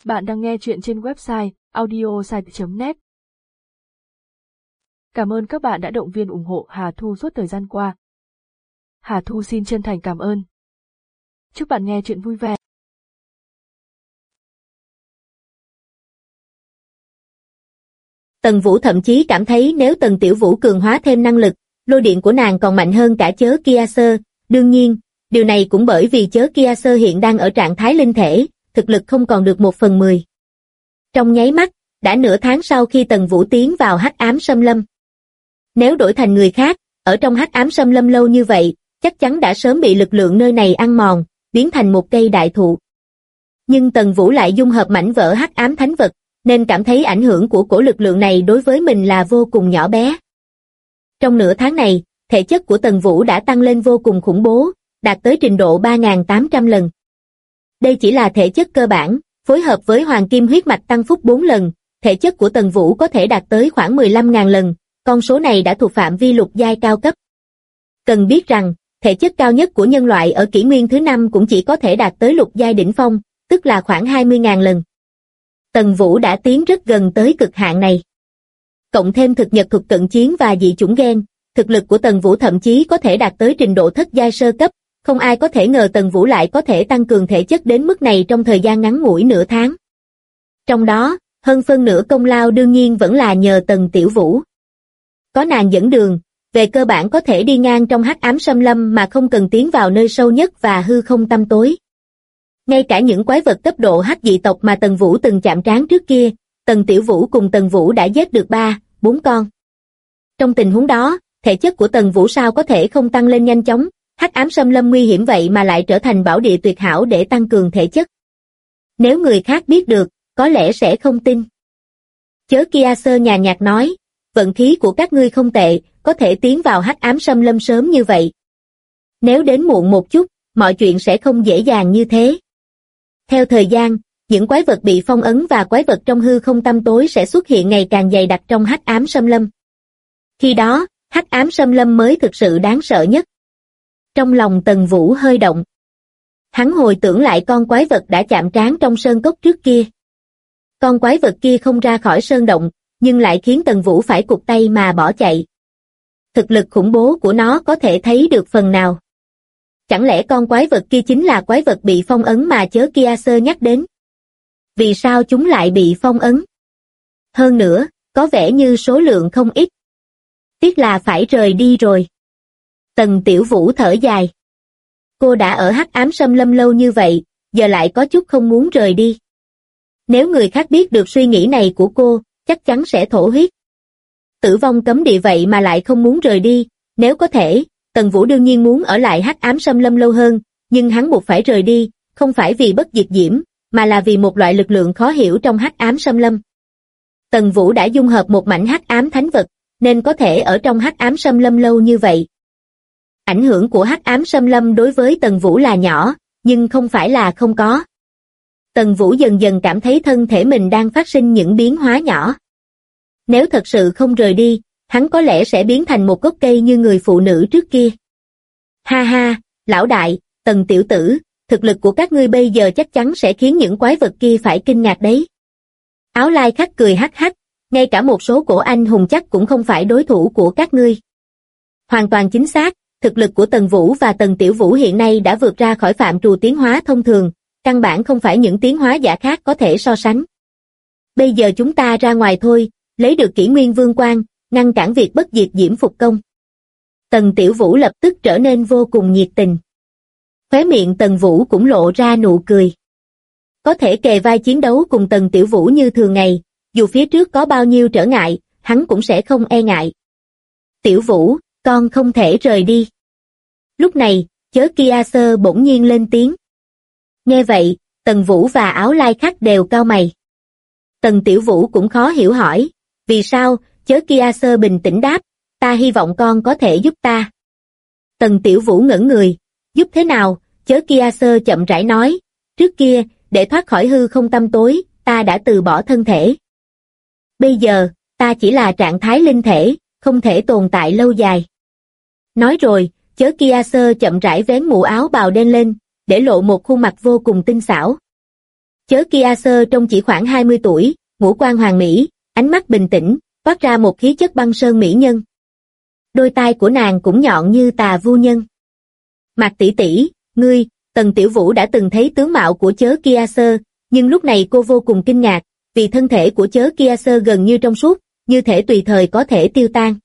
Bạn đang nghe chuyện trên website audiosite.net. Cảm ơn các bạn đã động viên ủng hộ Hà Thu suốt thời gian qua. Hà Thu xin chân thành cảm ơn. Chúc bạn nghe chuyện vui vẻ. Tần Vũ thậm chí cảm thấy nếu Tần Tiểu Vũ cường hóa thêm năng lực, lôi điện của nàng còn mạnh hơn cả Chớ Kia Sơ. Đương nhiên, điều này cũng bởi vì Chớ Kia Sơ hiện đang ở trạng thái linh thể, thực lực không còn được 1/10. Trong nháy mắt, đã nửa tháng sau khi Tần Vũ tiến vào Hắc Ám Xâm Lâm. Nếu đổi thành người khác, ở trong Hắc Ám Xâm Lâm lâu như vậy, chắc chắn đã sớm bị lực lượng nơi này ăn mòn, biến thành một cây đại thụ. Nhưng Tần Vũ lại dung hợp mảnh vỡ Hắc Ám Thánh Vật, nên cảm thấy ảnh hưởng của cổ lực lượng này đối với mình là vô cùng nhỏ bé. Trong nửa tháng này, thể chất của Tần Vũ đã tăng lên vô cùng khủng bố, đạt tới trình độ 3.800 lần. Đây chỉ là thể chất cơ bản, phối hợp với Hoàng Kim huyết mạch tăng phúc 4 lần, thể chất của Tần Vũ có thể đạt tới khoảng 15.000 lần, con số này đã thuộc phạm vi lục giai cao cấp. Cần biết rằng, thể chất cao nhất của nhân loại ở kỷ nguyên thứ 5 cũng chỉ có thể đạt tới lục giai đỉnh phong, tức là khoảng 20.000 lần. Tần Vũ đã tiến rất gần tới cực hạn này. Cộng thêm thực nhật thuật cận chiến và dị chủng gen, thực lực của Tần Vũ thậm chí có thể đạt tới trình độ thất giai sơ cấp, không ai có thể ngờ Tần Vũ lại có thể tăng cường thể chất đến mức này trong thời gian ngắn ngủi nửa tháng. Trong đó, hơn phân nửa công lao đương nhiên vẫn là nhờ Tần Tiểu Vũ. Có nàng dẫn đường, về cơ bản có thể đi ngang trong Hắc Ám Xâm Lâm mà không cần tiến vào nơi sâu nhất và hư không tăm tối. Ngay cả những quái vật cấp độ hắc dị tộc mà Tần Vũ từng chạm trán trước kia, Tần Tiểu Vũ cùng Tần Vũ đã giết được 3-4 con. Trong tình huống đó, thể chất của Tần Vũ sao có thể không tăng lên nhanh chóng, Hắc Ám Xâm Lâm nguy hiểm vậy mà lại trở thành bảo địa tuyệt hảo để tăng cường thể chất. Nếu người khác biết được, có lẽ sẽ không tin. Chớ Kia Sơ nhàn nhạt nói, vận khí của các ngươi không tệ, có thể tiến vào Hắc Ám Xâm Lâm sớm như vậy. Nếu đến muộn một chút, mọi chuyện sẽ không dễ dàng như thế. Theo thời gian, những quái vật bị phong ấn và quái vật trong hư không tăm tối sẽ xuất hiện ngày càng dày đặc trong Hắc Ám Xâm Lâm. Khi đó, Hắc Ám Xâm Lâm mới thực sự đáng sợ nhất. Trong lòng Tần Vũ hơi động. Hắn hồi tưởng lại con quái vật đã chạm trán trong sơn cốc trước kia. Con quái vật kia không ra khỏi sơn động, nhưng lại khiến Tần Vũ phải cụt tay mà bỏ chạy. Thực lực khủng bố của nó có thể thấy được phần nào. Chẳng lẽ con quái vật kia chính là quái vật bị phong ấn mà Chớ Kia Sơ nhắc đến? Vì sao chúng lại bị phong ấn? Hơn nữa, có vẻ như số lượng không ít. Tiếc là phải rời đi rồi. Tần Tiểu Vũ thở dài. Cô đã ở Hắc Ám Xâm Lâm lâu như vậy, giờ lại có chút không muốn rời đi. Nếu người khác biết được suy nghĩ này của cô, chắc chắn sẽ thổ huyết. Tử vong cấm địa vậy mà lại không muốn rời đi, nếu có thể, Tần Vũ đương nhiên muốn ở lại Hắc Ám Xâm Lâm lâu hơn, nhưng hắn buộc phải rời đi, không phải vì bất diệt diễm, mà là vì một loại lực lượng khó hiểu trong Hắc Ám Xâm Lâm. Tần Vũ đã dung hợp một mảnh Hắc Ám Thánh Vật, nên có thể ở trong Hắc Ám Xâm Lâm lâu như vậy. Ảnh hưởng của Hắc Ám Xâm Lâm đối với Tần Vũ là nhỏ, nhưng không phải là không có. Tần Vũ dần dần cảm thấy thân thể mình đang phát sinh những biến hóa nhỏ. Nếu thật sự không rời đi, hắn có lẽ sẽ biến thành một gốc cây như người phụ nữ trước kia. Ha ha, lão đại, Tần tiểu tử, thực lực của các ngươi bây giờ chắc chắn sẽ khiến những quái vật kia phải kinh ngạc đấy. Áo Lai Khắc cười hắc hắc, ngay cả một số cổ anh hùng chắc cũng không phải đối thủ của các ngươi. Hoàn toàn chính xác, thực lực của Tần Vũ và Tần Tiểu Vũ hiện nay đã vượt ra khỏi phạm trù tiến hóa thông thường, căn bản không phải những tiến hóa giả khác có thể so sánh. Bây giờ chúng ta ra ngoài thôi, lấy được Kỷ Nguyên Vương Quan, ngăn cản việc bất diệt diễm phục công. Tần Tiểu Vũ lập tức trở nên vô cùng nhiệt tình. Khóe miệng Tần Vũ cũng lộ ra nụ cười. Có thể kề vai chiến đấu cùng Tần Tiểu Vũ như thường ngày, dù phía trước có bao nhiêu trở ngại, hắn cũng sẽ không e ngại. Tiểu Vũ, con không thể rời đi. Lúc này, Chớ Kia Sơ bỗng nhiên lên tiếng. Nghe vậy, Tần Vũ và Áo Lai Khắc đều cau mày. Tần Tiểu Vũ cũng khó hiểu hỏi, vì sao? Chớ Kia Sơ bình tĩnh đáp, ta hy vọng con có thể giúp ta. Tần Tiểu Vũ ngẩn người, giúp thế nào? Chớ Kia Sơ chậm rãi nói, trước kia, để thoát khỏi hư không tăm tối, ta đã từ bỏ thân thể. Bây giờ, ta chỉ là trạng thái linh thể, không thể tồn tại lâu dài. Nói rồi, Chớ Kia Sơ chậm rãi vén mũ áo bào đen lên, để lộ một khuôn mặt vô cùng tinh xảo. Chớ Kia Sơ trông chỉ khoảng 20 tuổi, ngũ quan hoàn mỹ, ánh mắt bình tĩnh, toát ra một khí chất băng sơn mỹ nhân. Đôi tai của nàng cũng nhọn như tà vu nhân. Mạc tỷ tỷ, ngươi, Tần Tiểu Vũ đã từng thấy tướng mạo của Chớ Kia Sơ, nhưng lúc này cô vô cùng kinh ngạc, vì thân thể của Chớ Kia Sơ gần như trong suốt, như thể tùy thời có thể tiêu tan.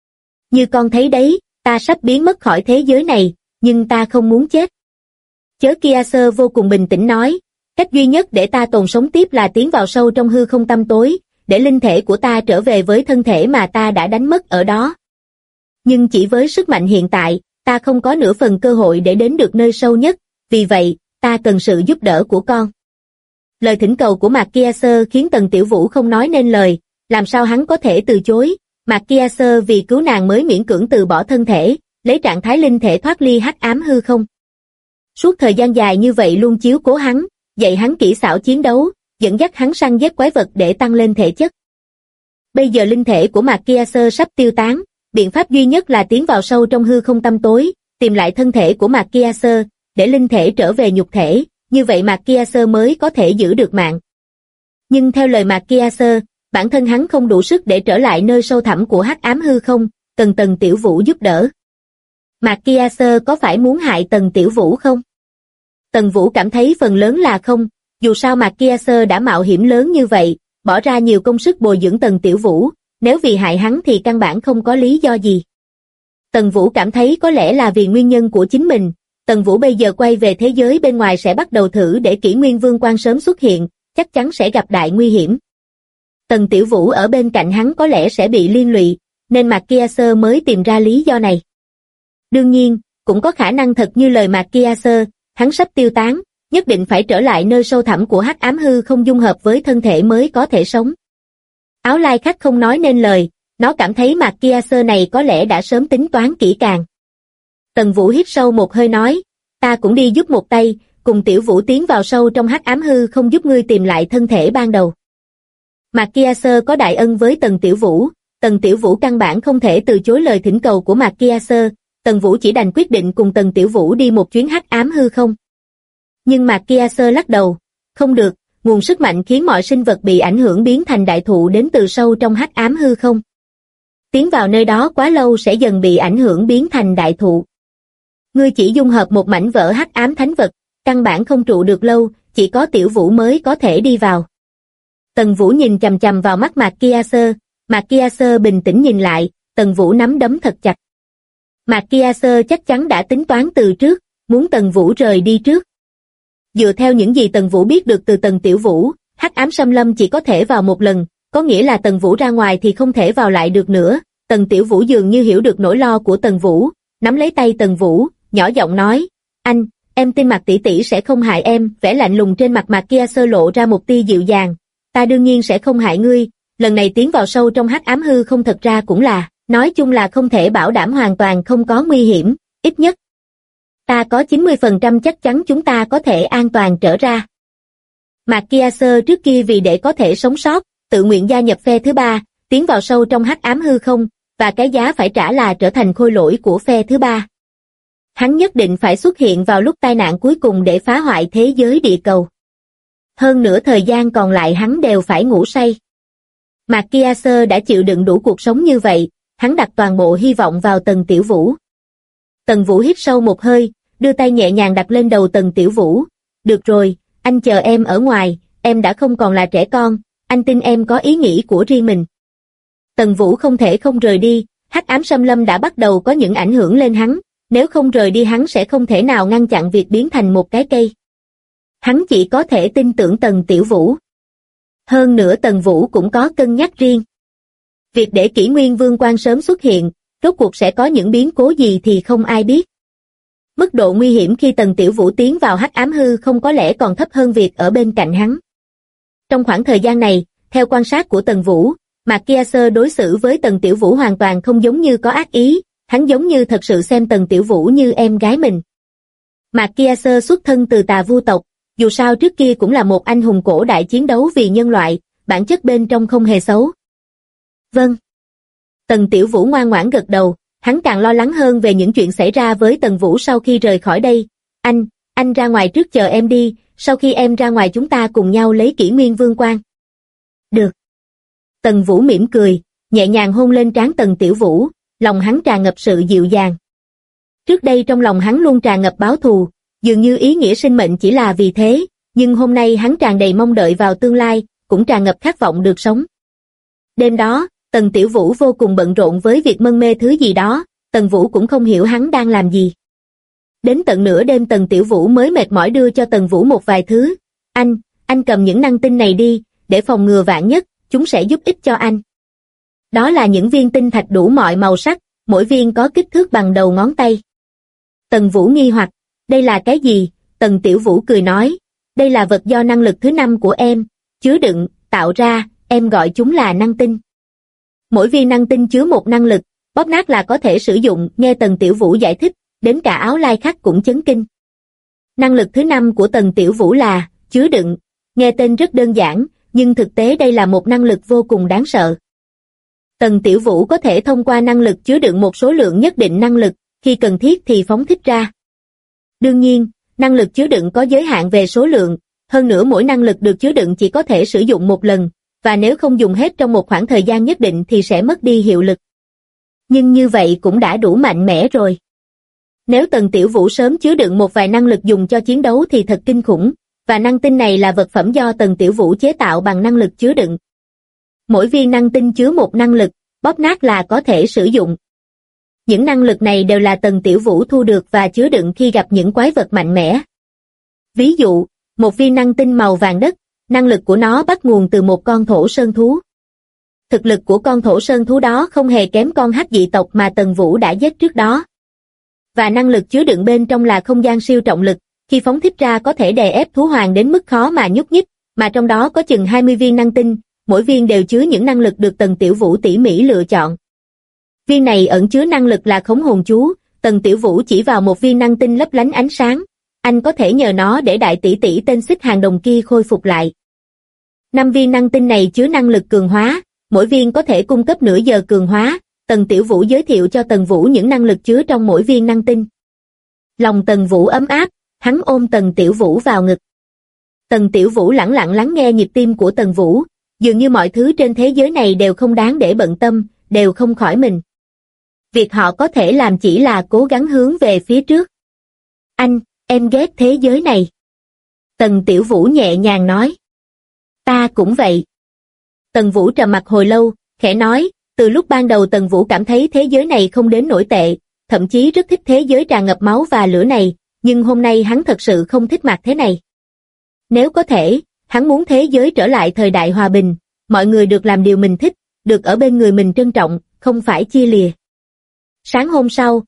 Như con thấy đấy, ta sắp biến mất khỏi thế giới này, nhưng ta không muốn chết. Chớ Kia Sơ vô cùng bình tĩnh nói, cách duy nhất để ta tồn sống tiếp là tiến vào sâu trong hư không tăm tối, để linh thể của ta trở về với thân thể mà ta đã đánh mất ở đó. Nhưng chỉ với sức mạnh hiện tại, ta không có nửa phần cơ hội để đến được nơi sâu nhất, vì vậy, ta cần sự giúp đỡ của con. Lời thỉnh cầu của Mạc Kia Sơ khiến Tần Tiểu Vũ không nói nên lời, làm sao hắn có thể từ chối. Mạc Kia Sơ vì cứu nàng mới miễn cưỡng từ bỏ thân thể, lấy trạng thái linh thể thoát ly hắc ám hư không. Suốt thời gian dài như vậy luôn chiếu cố hắn, dạy hắn kỹ xảo chiến đấu, dẫn dắt hắn săn giết quái vật để tăng lên thể chất. Bây giờ linh thể của Mạc Kia Sơ sắp tiêu tán, biện pháp duy nhất là tiến vào sâu trong hư không tăm tối, tìm lại thân thể của Mạc Kia Sơ, để linh thể trở về nhục thể, như vậy Mạc Kia Sơ mới có thể giữ được mạng. Nhưng theo lời Mạc Kia Sơ, bản thân hắn không đủ sức để trở lại nơi sâu thẳm của hắc ám hư không, cần Tần Tiểu Vũ giúp đỡ. Mạc Kia Sơ có phải muốn hại Tần Tiểu Vũ không? Tần Vũ cảm thấy phần lớn là không, dù sao Mạc Kia Sơ đã mạo hiểm lớn như vậy, bỏ ra nhiều công sức bồi dưỡng Tần Tiểu Vũ, nếu vì hại hắn thì căn bản không có lý do gì. Tần Vũ cảm thấy có lẽ là vì nguyên nhân của chính mình, Tần Vũ bây giờ quay về thế giới bên ngoài sẽ bắt đầu thử để Kỷ Nguyên Vương Quan sớm xuất hiện, chắc chắn sẽ gặp đại nguy hiểm. Tần Tiểu Vũ ở bên cạnh hắn có lẽ sẽ bị liên lụy, nên Mạc Kia Sơ mới tìm ra lý do này. Đương nhiên, cũng có khả năng thật như lời Mạc Kia Sơ, hắn sắp tiêu tán, nhất định phải trở lại nơi sâu thẳm của hắc ám hư không dung hợp với thân thể mới có thể sống. Áo lai khách không nói nên lời, nó cảm thấy Mạc Kia Sơ này có lẽ đã sớm tính toán kỹ càng. Tần Vũ hít sâu một hơi nói, ta cũng đi giúp một tay, cùng Tiểu Vũ tiến vào sâu trong hắc ám hư không giúp ngươi tìm lại thân thể ban đầu. Mạc Kia Sơ có đại ân với Tần Tiểu Vũ căn bản không thể từ chối lời thỉnh cầu của Mạc Kia Sơ, Tần Vũ chỉ đành quyết định cùng Tần Tiểu Vũ đi một chuyến hắc ám hư không. Nhưng Mạc Kia Sơ lắc đầu, không được, nguồn sức mạnh khiến mọi sinh vật bị ảnh hưởng biến thành đại thụ đến từ sâu trong hắc ám hư không. Tiến vào nơi đó quá lâu sẽ dần bị ảnh hưởng biến thành đại thụ. Ngươi chỉ dung hợp một mảnh vỡ hắc ám thánh vật, căn bản không trụ được lâu, chỉ có Tiểu Vũ mới có thể đi vào. Tần Vũ nhìn chằm chằm vào mắt Mạc Kia Sơ bình tĩnh nhìn lại, Tần Vũ nắm đấm thật chặt. Mạc Kia Sơ chắc chắn đã tính toán từ trước, muốn Tần Vũ rời đi trước. Dựa theo những gì Tần Vũ biết được từ Tần Tiểu Vũ, hắc ám xâm lâm chỉ có thể vào một lần, có nghĩa là Tần Vũ ra ngoài thì không thể vào lại được nữa. Tần Tiểu Vũ dường như hiểu được nỗi lo của Tần Vũ, nắm lấy tay Tần Vũ, nhỏ giọng nói, anh, em tin Mạc tỷ tỷ sẽ không hại em. Vẻ lạnh lùng trên mặt Mạc Kia Sơ lộ ra một tia dịu dàng, ta đương nhiên sẽ không hại ngươi, lần này tiến vào sâu trong hắc ám hư không thật ra cũng là, nói chung là không thể bảo đảm hoàn toàn không có nguy hiểm, ít nhất ta có 90% chắc chắn chúng ta có thể an toàn trở ra. Mạc Kia Sơ trước kia vì để có thể sống sót, tự nguyện gia nhập phe thứ ba, tiến vào sâu trong hắc ám hư không, và cái giá phải trả là trở thành khôi lỗi của phe thứ ba. Hắn nhất định phải xuất hiện vào lúc tai nạn cuối cùng để phá hoại thế giới địa cầu. Hơn nửa thời gian còn lại hắn đều phải ngủ say. Mạc Kia Sơ đã chịu đựng đủ cuộc sống như vậy, hắn đặt toàn bộ hy vọng vào Tần Tiểu Vũ. Tần Vũ hít sâu một hơi, đưa tay nhẹ nhàng đặt lên đầu Tần Tiểu Vũ. Được rồi, anh chờ em ở ngoài, em đã không còn là trẻ con, anh tin em có ý nghĩ của riêng mình. Tần Vũ không thể không rời đi, hắc ám xâm lâm đã bắt đầu có những ảnh hưởng lên hắn, nếu không rời đi hắn sẽ không thể nào ngăn chặn việc biến thành một cái cây. Hắn chỉ có thể tin tưởng Tần Tiểu Vũ. Hơn nữa Tần Vũ cũng có cân nhắc riêng. Việc để Kỷ Nguyên Vương Quan sớm xuất hiện, rốt cuộc sẽ có những biến cố gì thì không ai biết. Mức độ nguy hiểm khi Tần Tiểu Vũ tiến vào hắc ám hư không có lẽ còn thấp hơn việc ở bên cạnh hắn. Trong khoảng thời gian này, theo quan sát của Tần Vũ, Mạc Kia Sơ đối xử với Tần Tiểu Vũ hoàn toàn không giống như có ác ý, hắn giống như thật sự xem Tần Tiểu Vũ như em gái mình. Mạc Kia Sơ xuất thân từ Tà Vu tộc, dù sao trước kia cũng là một anh hùng cổ đại chiến đấu vì nhân loại, bản chất bên trong không hề xấu. Vâng. Tần Tiểu Vũ ngoan ngoãn gật đầu, hắn càng lo lắng hơn về những chuyện xảy ra với Tần Vũ sau khi rời khỏi đây. Anh ra ngoài trước chờ em đi, sau khi em ra ngoài chúng ta cùng nhau lấy Kỷ Nguyên Vương quan. Được. Tần Vũ mỉm cười, nhẹ nhàng hôn lên trán Tần Tiểu Vũ, lòng hắn tràn ngập sự dịu dàng. Trước đây trong lòng hắn luôn tràn ngập báo thù, dường như ý nghĩa sinh mệnh chỉ là vì thế, nhưng hôm nay hắn tràn đầy mong đợi vào tương lai, cũng tràn ngập khát vọng được sống. Đêm đó, Tần Tiểu Vũ vô cùng bận rộn với việc mân mê thứ gì đó, Tần Vũ cũng không hiểu hắn đang làm gì. Đến tận nửa đêm Tần Tiểu Vũ mới mệt mỏi đưa cho Tần Vũ một vài thứ. Anh cầm những năng tinh này đi, để phòng ngừa vạn nhất, chúng sẽ giúp ích cho anh. Đó là những viên tinh thạch đủ mọi màu sắc, mỗi viên có kích thước bằng đầu ngón tay. Tần Vũ nghi hoặc, đây là cái gì? Tần Tiểu Vũ cười nói, đây là vật do năng lực thứ 5 của em, chứa đựng, tạo ra, em gọi chúng là năng tinh. Mỗi viên năng tinh chứa một năng lực, bóp nát là có thể sử dụng, nghe Tần Tiểu Vũ giải thích, đến cả Áo Lai Khắc cũng chấn kinh. Năng lực thứ 5 của Tần Tiểu Vũ là chứa đựng, nghe tên rất đơn giản, nhưng thực tế đây là một năng lực vô cùng đáng sợ. Tần Tiểu Vũ có thể thông qua năng lực chứa đựng một số lượng nhất định năng lực, khi cần thiết thì phóng thích ra. Đương nhiên, năng lực chứa đựng có giới hạn về số lượng, hơn nữa mỗi năng lực được chứa đựng chỉ có thể sử dụng một lần, và nếu không dùng hết trong một khoảng thời gian nhất định thì sẽ mất đi hiệu lực. Nhưng như vậy cũng đã đủ mạnh mẽ rồi. Nếu Tần Tiểu Vũ sớm chứa đựng một vài năng lực dùng cho chiến đấu thì thật kinh khủng, và năng tinh này là vật phẩm do Tần Tiểu Vũ chế tạo bằng năng lực chứa đựng. Mỗi viên năng tinh chứa một năng lực, bóp nát là có thể sử dụng. Những năng lực này đều là Tần Tiểu Vũ thu được và chứa đựng khi gặp những quái vật mạnh mẽ. Ví dụ, một viên năng tinh màu vàng đất, năng lực của nó bắt nguồn từ một con thổ sơn thú. Thực lực của con thổ sơn thú đó không hề kém con hắc dị tộc mà Tần Vũ đã giết trước đó. Và năng lực chứa đựng bên trong là không gian siêu trọng lực, khi phóng thích ra có thể đè ép thú hoàng đến mức khó mà nhúc nhích, mà trong đó có chừng 20 viên năng tinh, mỗi viên đều chứa những năng lực được Tần Tiểu Vũ tỉ mỉ lựa chọn. Viên này ẩn chứa năng lực là khống hồn chú, Tần Tiểu Vũ chỉ vào một viên năng tinh lấp lánh ánh sáng, anh có thể nhờ nó để đại tỷ tỷ tên Xích Hàng Đồng kia khôi phục lại. 5 viên năng tinh này chứa năng lực cường hóa, mỗi viên có thể cung cấp nửa giờ cường hóa, Tần Tiểu Vũ giới thiệu cho Tần Vũ những năng lực chứa trong mỗi viên năng tinh. Lòng Tần Vũ ấm áp, hắn ôm Tần Tiểu Vũ vào ngực. Tần Tiểu Vũ lẳng lặng lắng nghe nhịp tim của Tần Vũ, dường như mọi thứ trên thế giới này đều không đáng để bận tâm, đều không khỏi mình. Việc họ có thể làm chỉ là cố gắng hướng về phía trước. Em ghét thế giới này. Tần Tiểu Vũ nhẹ nhàng nói. Ta cũng vậy. Tần Vũ trầm mặc hồi lâu, khẽ nói, từ lúc ban đầu Tần Vũ cảm thấy thế giới này không đến nổi tệ, thậm chí rất thích thế giới tràn ngập máu và lửa này, nhưng hôm nay hắn thật sự không thích mặt thế này. Nếu có thể, hắn muốn thế giới trở lại thời đại hòa bình, mọi người được làm điều mình thích, được ở bên người mình trân trọng, không phải chia lìa. Sáng hôm sau,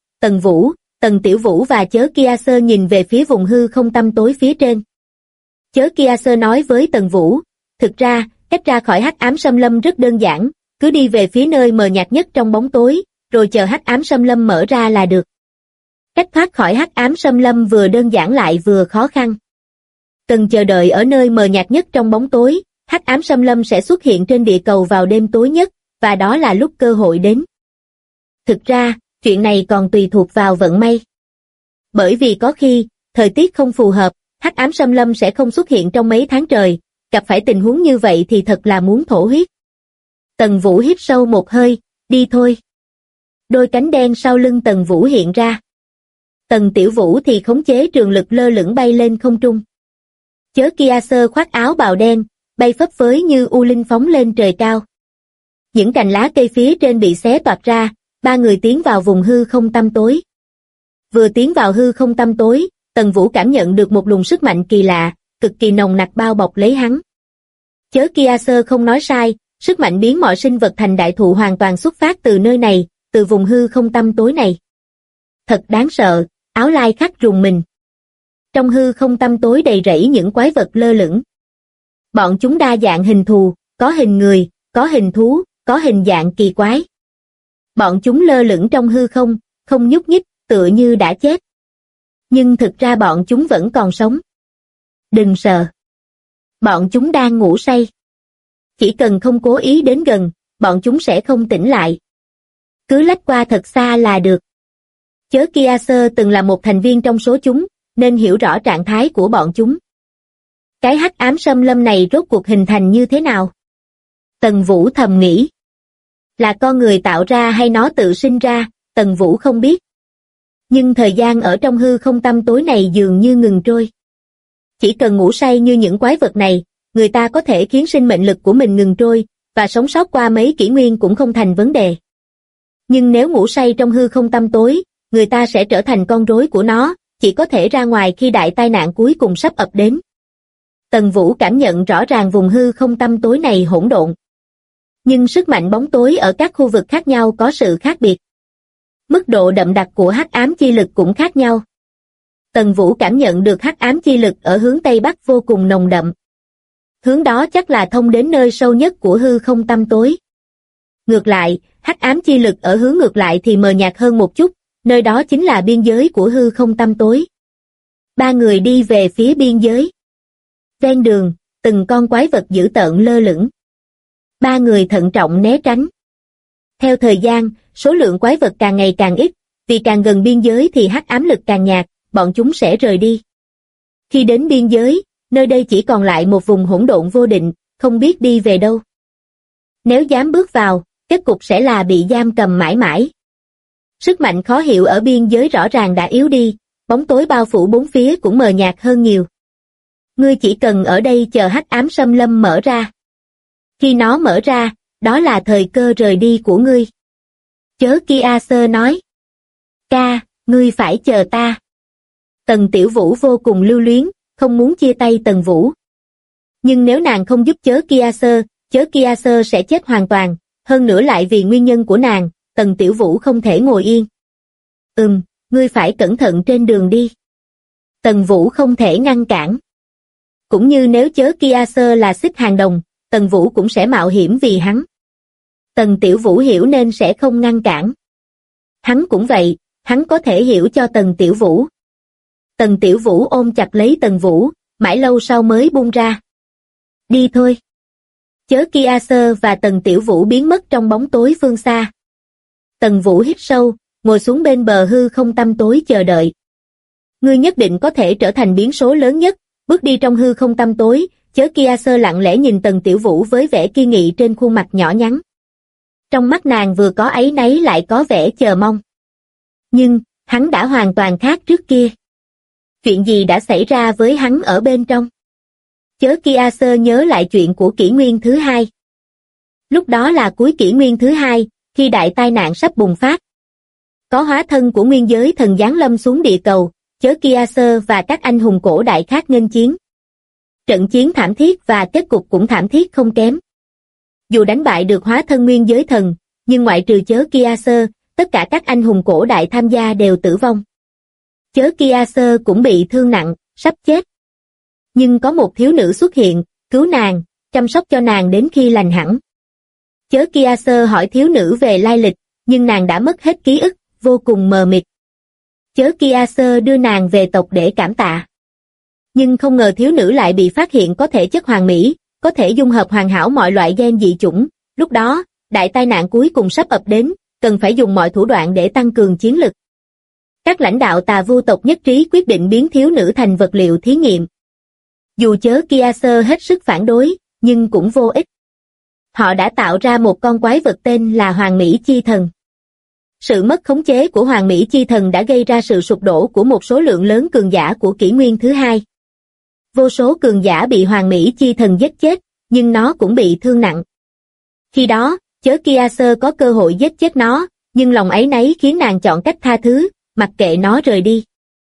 Tần Tiểu Vũ và Chớ Kia Sơ nhìn về phía vùng hư không tăm tối phía trên. Chớ Kia Sơ nói với Tần Vũ, thực ra, cách ra khỏi hắc ám xâm lâm rất đơn giản, cứ đi về phía nơi mờ nhạt nhất trong bóng tối, rồi chờ hắc ám xâm lâm mở ra là được. Cách thoát khỏi hắc ám xâm lâm vừa đơn giản lại vừa khó khăn. Cần chờ đợi ở nơi mờ nhạt nhất trong bóng tối, hắc ám xâm lâm sẽ xuất hiện trên địa cầu vào đêm tối nhất, và đó là lúc cơ hội đến. Thực ra, chuyện này còn tùy thuộc vào vận may. Bởi vì có khi, thời tiết không phù hợp, hắc ám xâm lâm sẽ không xuất hiện trong mấy tháng trời, gặp phải tình huống như vậy thì thật là muốn thổ huyết. Tần Vũ hít sâu một hơi, đi thôi. Đôi cánh đen sau lưng Tần Vũ hiện ra. Tần Tiểu Vũ thì khống chế trường lực lơ lửng bay lên không trung. Chớ Kia Sơ khoác áo bào đen, bay phấp phới như u linh phóng lên trời cao. Những cành lá cây phía trên bị xé toạc ra, ba người tiến vào vùng hư không tăm tối. Vừa tiến vào hư không tăm tối, Tần Vũ cảm nhận được một luồng sức mạnh kỳ lạ, cực kỳ nồng nặc bao bọc lấy hắn. Chớ Kia Sơ không nói sai, sức mạnh biến mọi sinh vật thành đại thụ hoàn toàn xuất phát từ nơi này, từ vùng hư không tăm tối này. Thật đáng sợ, Áo Lai Khắc rùng mình. Trong hư không tăm tối đầy rẫy những quái vật lơ lửng. Bọn chúng đa dạng hình thù, có hình người, có hình thú, có hình dạng kỳ quái. Bọn chúng lơ lửng trong hư không, không nhúc nhích, tựa như đã chết. Nhưng thực ra bọn chúng vẫn còn sống. Đừng sợ. Bọn chúng đang ngủ say. Chỉ cần không cố ý đến gần, bọn chúng sẽ không tỉnh lại. Cứ lách qua thật xa là được. Chớ Kia Sơ từng là một thành viên trong số chúng, nên hiểu rõ trạng thái của bọn chúng. Cái hắc ám xâm lâm này rốt cuộc hình thành như thế nào? Tần Vũ thầm nghĩ. Là con người tạo ra hay nó tự sinh ra, Tần Vũ không biết. Nhưng thời gian ở trong hư không tăm tối này dường như ngừng trôi. Chỉ cần ngủ say như những quái vật này, người ta có thể khiến sinh mệnh lực của mình ngừng trôi, và sống sót qua mấy kỷ nguyên cũng không thành vấn đề. Nhưng nếu ngủ say trong hư không tăm tối, người ta sẽ trở thành con rối của nó, chỉ có thể ra ngoài khi đại tai nạn cuối cùng sắp ập đến. Tần Vũ cảm nhận rõ ràng vùng hư không tăm tối này hỗn độn. Nhưng sức mạnh bóng tối ở các khu vực khác nhau có sự khác biệt. Mức độ đậm đặc của hắc ám chi lực cũng khác nhau. Tần Vũ cảm nhận được hắc ám chi lực ở hướng Tây Bắc vô cùng nồng đậm. Hướng đó chắc là thông đến nơi sâu nhất của hư không tăm tối. Ngược lại, hắc ám chi lực ở hướng ngược lại thì mờ nhạt hơn một chút, nơi đó chính là biên giới của hư không tăm tối. Ba người đi về phía biên giới. Ven đường, từng con quái vật dữ tợn lơ lửng. Ba người thận trọng né tránh. Theo thời gian, số lượng quái vật càng ngày càng ít, vì càng gần biên giới thì hắc ám lực càng nhạt, bọn chúng sẽ rời đi. Khi đến biên giới, nơi đây chỉ còn lại một vùng hỗn độn vô định, không biết đi về đâu. Nếu dám bước vào, kết cục sẽ là bị giam cầm mãi mãi. Sức mạnh khó hiểu ở biên giới rõ ràng đã yếu đi, bóng tối bao phủ bốn phía cũng mờ nhạt hơn nhiều. Ngươi chỉ cần ở đây chờ hắc ám xâm lâm mở ra. Khi nó mở ra, đó là thời cơ rời đi của ngươi. Chớ Kia Sơ nói. Ca, ngươi phải chờ ta. Tần Tiểu Vũ vô cùng lưu luyến, không muốn chia tay Tần Vũ. Nhưng nếu nàng không giúp chớ Kia Sơ sẽ chết hoàn toàn, hơn nữa lại vì nguyên nhân của nàng, Tần Tiểu Vũ không thể ngồi yên. Ngươi phải cẩn thận trên đường đi. Tần Vũ không thể ngăn cản. Cũng như nếu chớ Kia Sơ là xích hàng đồng, Tần Vũ cũng sẽ mạo hiểm vì hắn. Tần Tiểu Vũ hiểu nên sẽ không ngăn cản. Hắn cũng vậy, hắn có thể hiểu cho Tần Tiểu Vũ. Tần Tiểu Vũ ôm chặt lấy Tần Vũ, mãi lâu sau mới buông ra. Đi thôi. Chớ Kia Sơ và Tần Tiểu Vũ biến mất trong bóng tối phương xa. Tần Vũ hít sâu, ngồi xuống bên bờ hư không tăm tối chờ đợi. Ngươi nhất định có thể trở thành biến số lớn nhất, bước đi trong hư không tăm tối, chớ Kia Sơ lặng lẽ nhìn Tần Tiểu Vũ với vẻ kiên nghị trên khuôn mặt nhỏ nhắn. Trong mắt nàng vừa có áy náy lại có vẻ chờ mong. Nhưng, hắn đã hoàn toàn khác trước kia. Chuyện gì đã xảy ra với hắn ở bên trong? Chớ Kia Sơ nhớ lại chuyện của kỷ nguyên thứ hai. Lúc đó là cuối kỷ nguyên thứ hai, khi đại tai nạn sắp bùng phát. Có hóa thân của nguyên giới thần giáng lâm xuống địa cầu, chớ Kia Sơ và các anh hùng cổ đại khác nghênh chiến. Trận chiến thảm thiết và kết cục cũng thảm thiết không kém. Dù đánh bại được hóa thân nguyên giới thần, nhưng ngoại trừ chớ Kia Sơ, tất cả các anh hùng cổ đại tham gia đều tử vong. Chớ Kia Sơ cũng bị thương nặng, sắp chết. Nhưng có một thiếu nữ xuất hiện, cứu nàng, chăm sóc cho nàng đến khi lành hẳn. Chớ Kia Sơ hỏi thiếu nữ về lai lịch, nhưng nàng đã mất hết ký ức, vô cùng mờ mịt. Chớ Kia Sơ đưa nàng về tộc để cảm tạ. Nhưng không ngờ thiếu nữ lại bị phát hiện có thể chất hoàn mỹ, có thể dung hợp hoàn hảo mọi loại gen dị chủng. Lúc đó, đại tai nạn cuối cùng sắp ập đến, cần phải dùng mọi thủ đoạn để tăng cường chiến lực. Các lãnh đạo Tà Vu tộc nhất trí quyết định biến thiếu nữ thành vật liệu thí nghiệm. Dù chớ Kia Sơ hết sức phản đối, nhưng cũng vô ích. Họ đã tạo ra một con quái vật tên là Hoàng Mỹ Chi Thần. Sự mất khống chế của Hoàng Mỹ Chi Thần đã gây ra sự sụp đổ của một số lượng lớn cường giả của kỷ nguyên thứ hai. Vô số cường giả bị Hoàng Mỹ Chi Thần giết chết, nhưng nó cũng bị thương nặng. Khi đó, chớ Kia Sơ có cơ hội giết chết nó, nhưng lòng áy náy khiến nàng chọn cách tha thứ, mặc kệ nó rời đi.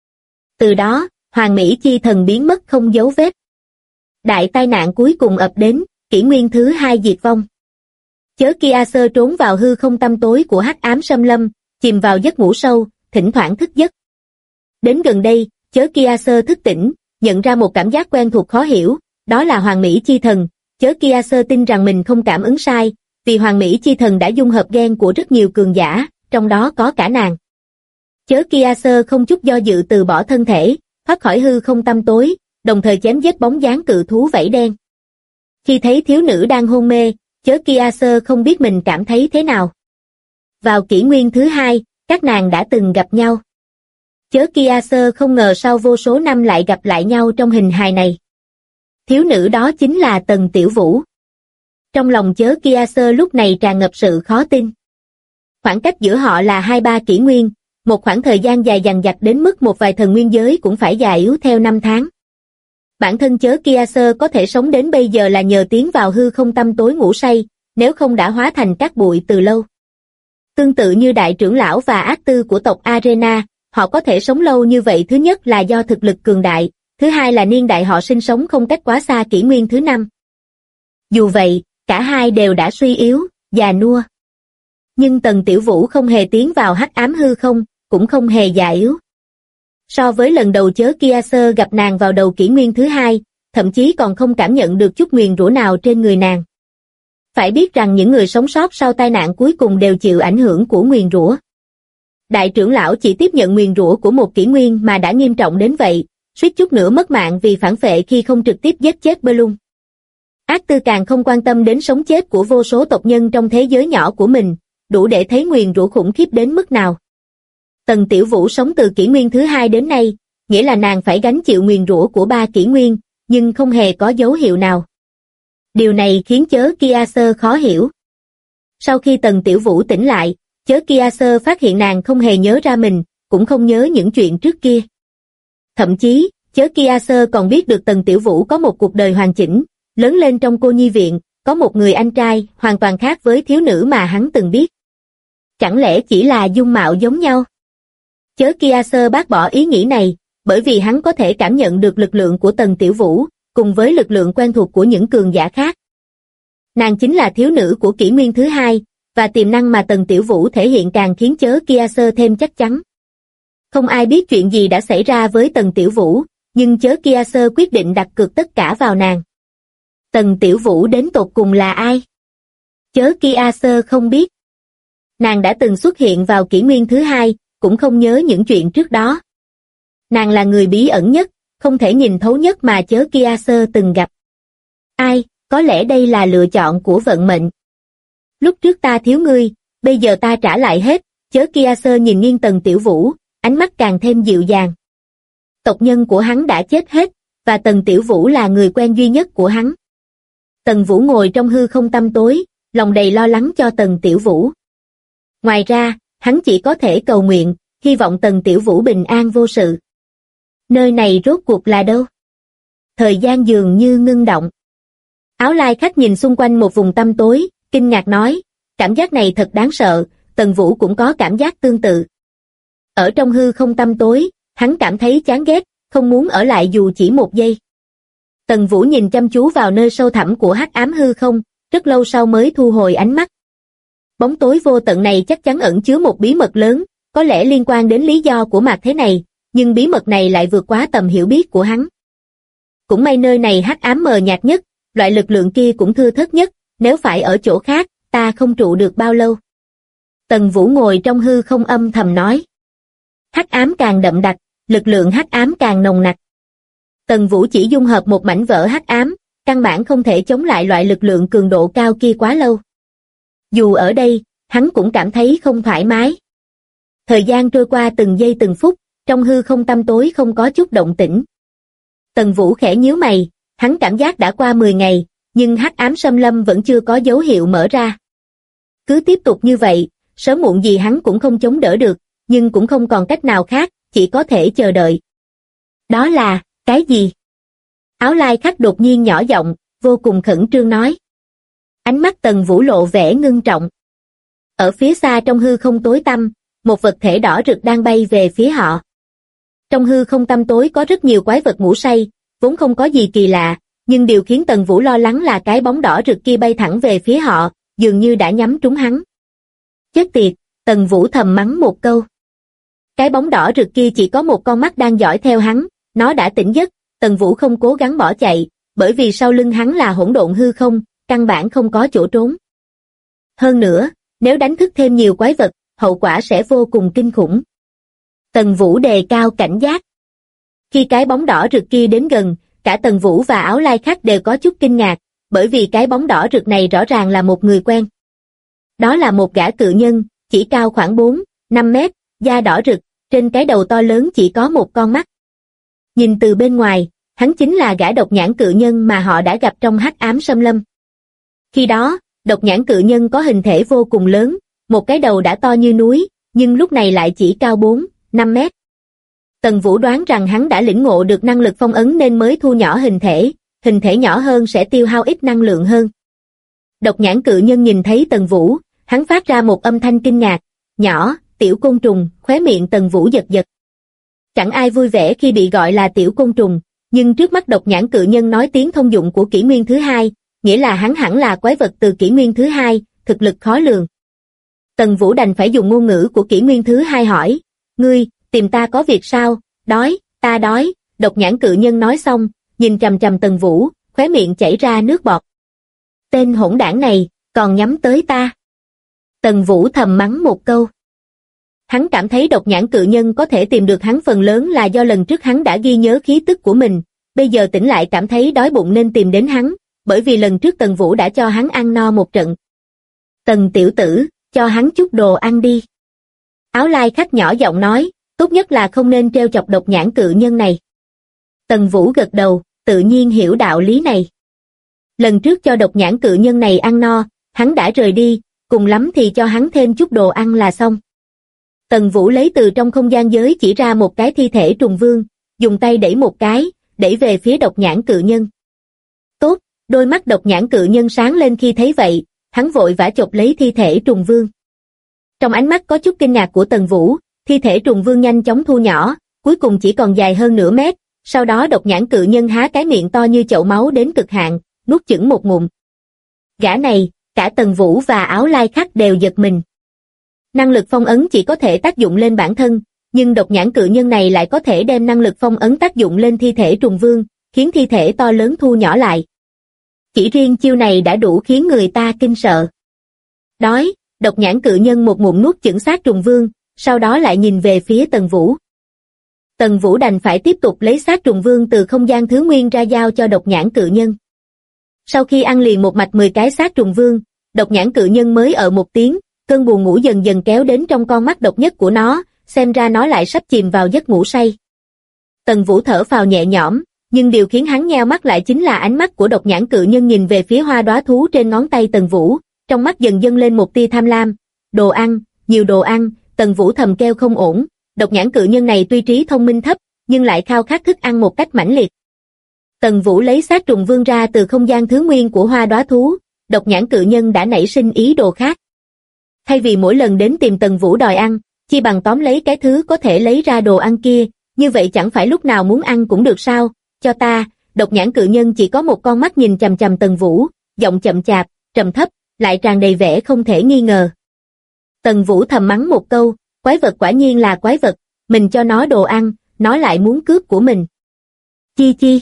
Từ đó, Hoàng Mỹ Chi Thần biến mất không dấu vết. Đại tai nạn cuối cùng ập đến, kỷ nguyên thứ hai diệt vong. Chớ Kia Sơ trốn vào hư không tăm tối của hắc ám xâm lâm, chìm vào giấc ngủ sâu, thỉnh thoảng thức giấc. Đến gần đây, chớ Kia Sơ thức tỉnh, nhận ra một cảm giác quen thuộc khó hiểu, đó là Hoàng Mỹ Chi Thần. Chớ Kia Sơ tin rằng mình không cảm ứng sai, vì Hoàng Mỹ Chi Thần đã dung hợp gen của rất nhiều cường giả, trong đó có cả nàng. Chớ Kia Sơ không chút do dự từ bỏ thân thể, thoát khỏi hư không tăm tối, đồng thời chém giết bóng dáng cự thú vảy đen. Khi thấy thiếu nữ đang hôn mê, chớ Kia Sơ không biết mình cảm thấy thế nào. Vào kỷ nguyên thứ hai, các nàng đã từng gặp nhau. Chớ Kia Sơ không ngờ sau vô số năm lại gặp lại nhau trong hình hài này. Thiếu nữ đó chính là Tần Tiểu Vũ. Trong lòng Chớ Kia Sơ lúc này tràn ngập sự khó tin. Khoảng cách giữa họ là 2-3 kỷ nguyên, một khoảng thời gian dài dằng dặc đến mức một vài thần nguyên giới cũng phải già yếu theo năm tháng. Bản thân Chớ Kia Sơ có thể sống đến bây giờ là nhờ tiến vào hư không tăm tối ngủ say, nếu không đã hóa thành cát bụi từ lâu. Tương tự như đại trưởng lão và ác tư của tộc Arena, họ có thể sống lâu như vậy thứ nhất là do thực lực cường đại, thứ hai là niên đại họ sinh sống không cách quá xa kỷ nguyên thứ 5. Dù vậy, cả hai đều đã suy yếu, già nua. Nhưng Tần Tiểu Vũ không hề tiến vào hắc ám hư không, cũng không hề già yếu. So với lần đầu Chớ Kia Sơ gặp nàng vào đầu kỷ nguyên thứ 2, thậm chí còn không cảm nhận được chút nguyền rủa nào trên người nàng. Phải biết rằng những người sống sót sau tai nạn cuối cùng đều chịu ảnh hưởng của nguyền rủa. Đại trưởng lão chỉ tiếp nhận nguyền rủa của một kỷ nguyên mà đã nghiêm trọng đến vậy, suýt chút nữa mất mạng vì phản phệ khi không trực tiếp giết chết Bloom. Ác tư càng không quan tâm đến sống chết của vô số tộc nhân trong thế giới nhỏ của mình, đủ để thấy nguyền rủa khủng khiếp đến mức nào. Tần Tiểu Vũ sống từ kỷ nguyên thứ 2 đến nay, nghĩa là nàng phải gánh chịu nguyền rủa của 3 kỷ nguyên, nhưng không hề có dấu hiệu nào. Điều này khiến Chớ Kia Sơ khó hiểu. Sau khi Tần Tiểu Vũ tỉnh lại, Chớ Kia Sơ phát hiện nàng không hề nhớ ra mình, cũng không nhớ những chuyện trước kia. Thậm chí, Chớ Kia Sơ còn biết được Tần Tiểu Vũ có một cuộc đời hoàn chỉnh, lớn lên trong cô nhi viện, có một người anh trai hoàn toàn khác với thiếu nữ mà hắn từng biết. Chẳng lẽ chỉ là dung mạo giống nhau? Chớ Kia Sơ bác bỏ ý nghĩ này, bởi vì hắn có thể cảm nhận được lực lượng của Tần Tiểu Vũ, cùng với lực lượng quen thuộc của những cường giả khác. Nàng chính là thiếu nữ của kỷ nguyên thứ 2, và tiềm năng mà Tần Tiểu Vũ thể hiện càng khiến Chớ Kia Sơ thêm chắc chắn. Không ai biết chuyện gì đã xảy ra với Tần Tiểu Vũ, nhưng Chớ Kia Sơ quyết định đặt cược tất cả vào nàng. Tần Tiểu Vũ đến tột cùng là ai? Chớ Kia Sơ không biết. Nàng đã từng xuất hiện vào kỷ nguyên thứ 2, cũng không nhớ những chuyện trước đó. Nàng là người bí ẩn nhất, không thể nhìn thấu nhất mà Chớ Kia Sơ từng gặp. Ai, có lẽ đây là lựa chọn của vận mệnh. Lúc trước ta thiếu ngươi, bây giờ ta trả lại hết. Chớ Kia Sơ nhìn nghiêng Tần Tiểu Vũ, ánh mắt càng thêm dịu dàng. Tộc nhân của hắn đã chết hết, và Tần Tiểu Vũ là người quen duy nhất của hắn. Tần Vũ ngồi trong hư không tăm tối, lòng đầy lo lắng cho Tần Tiểu Vũ. Ngoài ra, hắn chỉ có thể cầu nguyện, hy vọng Tần Tiểu Vũ bình an vô sự. Nơi này rốt cuộc là đâu? Thời gian dường như ngưng động. Áo lai khách nhìn xung quanh một vùng tăm tối, kinh ngạc nói, cảm giác này thật đáng sợ, Tần Vũ cũng có cảm giác tương tự. Ở trong hư không tăm tối, hắn cảm thấy chán ghét, không muốn ở lại dù chỉ một giây. Tần Vũ nhìn chăm chú vào nơi sâu thẳm của hắc ám hư không, rất lâu sau mới thu hồi ánh mắt. Bóng tối vô tận này chắc chắn ẩn chứa một bí mật lớn, có lẽ liên quan đến lý do của mặt thế này, nhưng bí mật này lại vượt quá tầm hiểu biết của hắn. Cũng may nơi này hắc ám mờ nhạt nhất, loại lực lượng kia cũng thưa thớt nhất, nếu phải ở chỗ khác, ta không trụ được bao lâu. Tần Vũ ngồi trong hư không âm thầm nói. Hắc ám càng đậm đặc, lực lượng hắc ám càng nồng nặc. Tần Vũ chỉ dung hợp một mảnh vỡ hắc ám, căn bản không thể chống lại loại lực lượng cường độ cao kia quá lâu. Dù ở đây, hắn cũng cảm thấy không thoải mái. Thời gian trôi qua từng giây từng phút, trong hư không tăm tối không có chút động tĩnh. Tần Vũ khẽ nhíu mày, hắn cảm giác đã qua 10 ngày, nhưng hắc ám xâm lâm vẫn chưa có dấu hiệu mở ra. Cứ tiếp tục như vậy, sớm muộn gì hắn cũng không chống đỡ được, nhưng cũng không còn cách nào khác, chỉ có thể chờ đợi. Đó là, cái gì? Áo lai khách đột nhiên nhỏ giọng, vô cùng khẩn trương nói. Ánh mắt Tần Vũ lộ vẻ ngưng trọng. Ở phía xa trong hư không tối tăm, một vật thể đỏ rực đang bay về phía họ. Trong hư không tăm tối có rất nhiều quái vật ngủ say, vốn không có gì kỳ lạ, nhưng điều khiến Tần Vũ lo lắng là cái bóng đỏ rực kia bay thẳng về phía họ, dường như đã nhắm trúng hắn. Chết tiệt, Tần Vũ thầm mắng một câu. Cái bóng đỏ rực kia chỉ có một con mắt đang dõi theo hắn, nó đã tỉnh giấc, Tần Vũ không cố gắng bỏ chạy, bởi vì sau lưng hắn là hỗn độn hư không, căn bản không có chỗ trốn. Hơn nữa, nếu đánh thức thêm nhiều quái vật, hậu quả sẽ vô cùng kinh khủng. Tần Vũ đề cao cảnh giác. Khi cái bóng đỏ rực kia đến gần, cả Tần Vũ và áo lai khách đều có chút kinh ngạc, bởi vì cái bóng đỏ rực này rõ ràng là một người quen. Đó là một gã cự nhân, chỉ cao khoảng 4-5 mét, da đỏ rực, trên cái đầu to lớn chỉ có một con mắt. Nhìn từ bên ngoài, hắn chính là gã độc nhãn cự nhân mà họ đã gặp trong hắc ám xâm lâm. Khi đó, độc nhãn cự nhân có hình thể vô cùng lớn, một cái đầu đã to như núi, nhưng lúc này lại chỉ cao 4-5 mét. Tần Vũ đoán rằng hắn đã lĩnh ngộ được năng lực phong ấn nên mới thu nhỏ hình thể nhỏ hơn sẽ tiêu hao ít năng lượng hơn. Độc nhãn cự nhân nhìn thấy Tần Vũ, hắn phát ra một âm thanh kinh ngạc, nhỏ, tiểu côn trùng, khóe miệng Tần Vũ giật giật. Chẳng ai vui vẻ khi bị gọi là tiểu côn trùng, nhưng trước mắt độc nhãn cự nhân nói tiếng thông dụng của kỷ nguyên thứ hai, nghĩa là hắn hẳn là quái vật từ kỷ nguyên thứ hai, thực lực khó lường. Tần Vũ đành phải dùng ngôn ngữ của kỷ nguyên thứ hai hỏi, ngươi, tìm ta có việc sao? Đói, ta đói, độc nhãn cự nhân nói xong, nhìn chằm chằm Tần Vũ, khóe miệng chảy ra nước bọt. Tên hỗn đảng này, còn nhắm tới ta. Tần Vũ thầm mắng một câu. Hắn cảm thấy độc nhãn cự nhân có thể tìm được hắn phần lớn là do lần trước hắn đã ghi nhớ khí tức của mình, bây giờ tỉnh lại cảm thấy đói bụng nên tìm đến hắn, bởi vì lần trước Tần Vũ đã cho hắn ăn no một trận. Tần tiểu tử, cho hắn chút đồ ăn đi. Áo lai khách nhỏ giọng nói, tốt nhất là không nên trêu chọc độc nhãn cự nhân này. Tần Vũ gật đầu, tự nhiên hiểu đạo lý này. Lần trước cho độc nhãn cự nhân này ăn no, hắn đã rời đi, cùng lắm thì cho hắn thêm chút đồ ăn là xong. Tần Vũ lấy từ trong không gian giới chỉ ra một cái thi thể trùng vương, dùng tay đẩy một cái, đẩy về phía độc nhãn cự nhân. Tốt, đôi mắt độc nhãn cự nhân sáng lên khi thấy vậy, hắn vội vã chộp lấy thi thể trùng vương. Trong ánh mắt có chút kinh ngạc của Tần Vũ, thi thể trùng vương nhanh chóng thu nhỏ, cuối cùng chỉ còn dài hơn nửa mét, sau đó độc nhãn cự nhân há cái miệng to như chậu máu đến cực hạn, nuốt chửng một ngụm. Gã này, cả Tần Vũ và áo lai khách đều giật mình. Năng lực phong ấn chỉ có thể tác dụng lên bản thân, nhưng độc nhãn cự nhân này lại có thể đem năng lực phong ấn tác dụng lên thi thể trùng vương, khiến thi thể to lớn thu nhỏ lại. Chỉ riêng chiêu này đã đủ khiến người ta kinh sợ. Đói, độc nhãn cự nhân một ngụm nuốt chửng xác trùng vương, sau đó lại nhìn về phía Tần Vũ. Tần Vũ đành phải tiếp tục lấy xác trùng vương từ không gian thứ nguyên ra giao cho độc nhãn cự nhân. Sau khi ăn liền một mạch 10 cái xác trùng vương, độc nhãn cự nhân mới ở một tiếng, cơn buồn ngủ dần dần kéo đến trong con mắt độc nhất của nó, xem ra nó lại sắp chìm vào giấc ngủ say. Tần Vũ thở phào nhẹ nhõm, nhưng điều khiến hắn nheo mắt lại chính là ánh mắt của độc nhãn cự nhân nhìn về phía hoa đóa thú trên ngón tay Tần Vũ, trong mắt dần dâng lên một tia tham lam. Đồ ăn, nhiều đồ ăn, Tần Vũ thầm kêu không ổn, độc nhãn cự nhân này tuy trí thông minh thấp, nhưng lại khao khát thức ăn một cách mãnh liệt. Tần Vũ lấy xác trùng vương ra từ không gian thứ nguyên của hoa đóa thú, độc nhãn cự nhân đã nảy sinh ý đồ khác. Thay vì mỗi lần đến tìm Tần Vũ đòi ăn, chi bằng tóm lấy cái thứ có thể lấy ra đồ ăn kia, như vậy chẳng phải lúc nào muốn ăn cũng được sao? Cho ta, độc nhãn cự nhân chỉ có một con mắt nhìn chằm chằm Tần Vũ, giọng chậm chạp, trầm thấp, lại tràn đầy vẻ không thể nghi ngờ. Tần Vũ thầm mắng một câu, quái vật quả nhiên là quái vật, mình cho nó đồ ăn, nó lại muốn cướp của mình. Chi chi.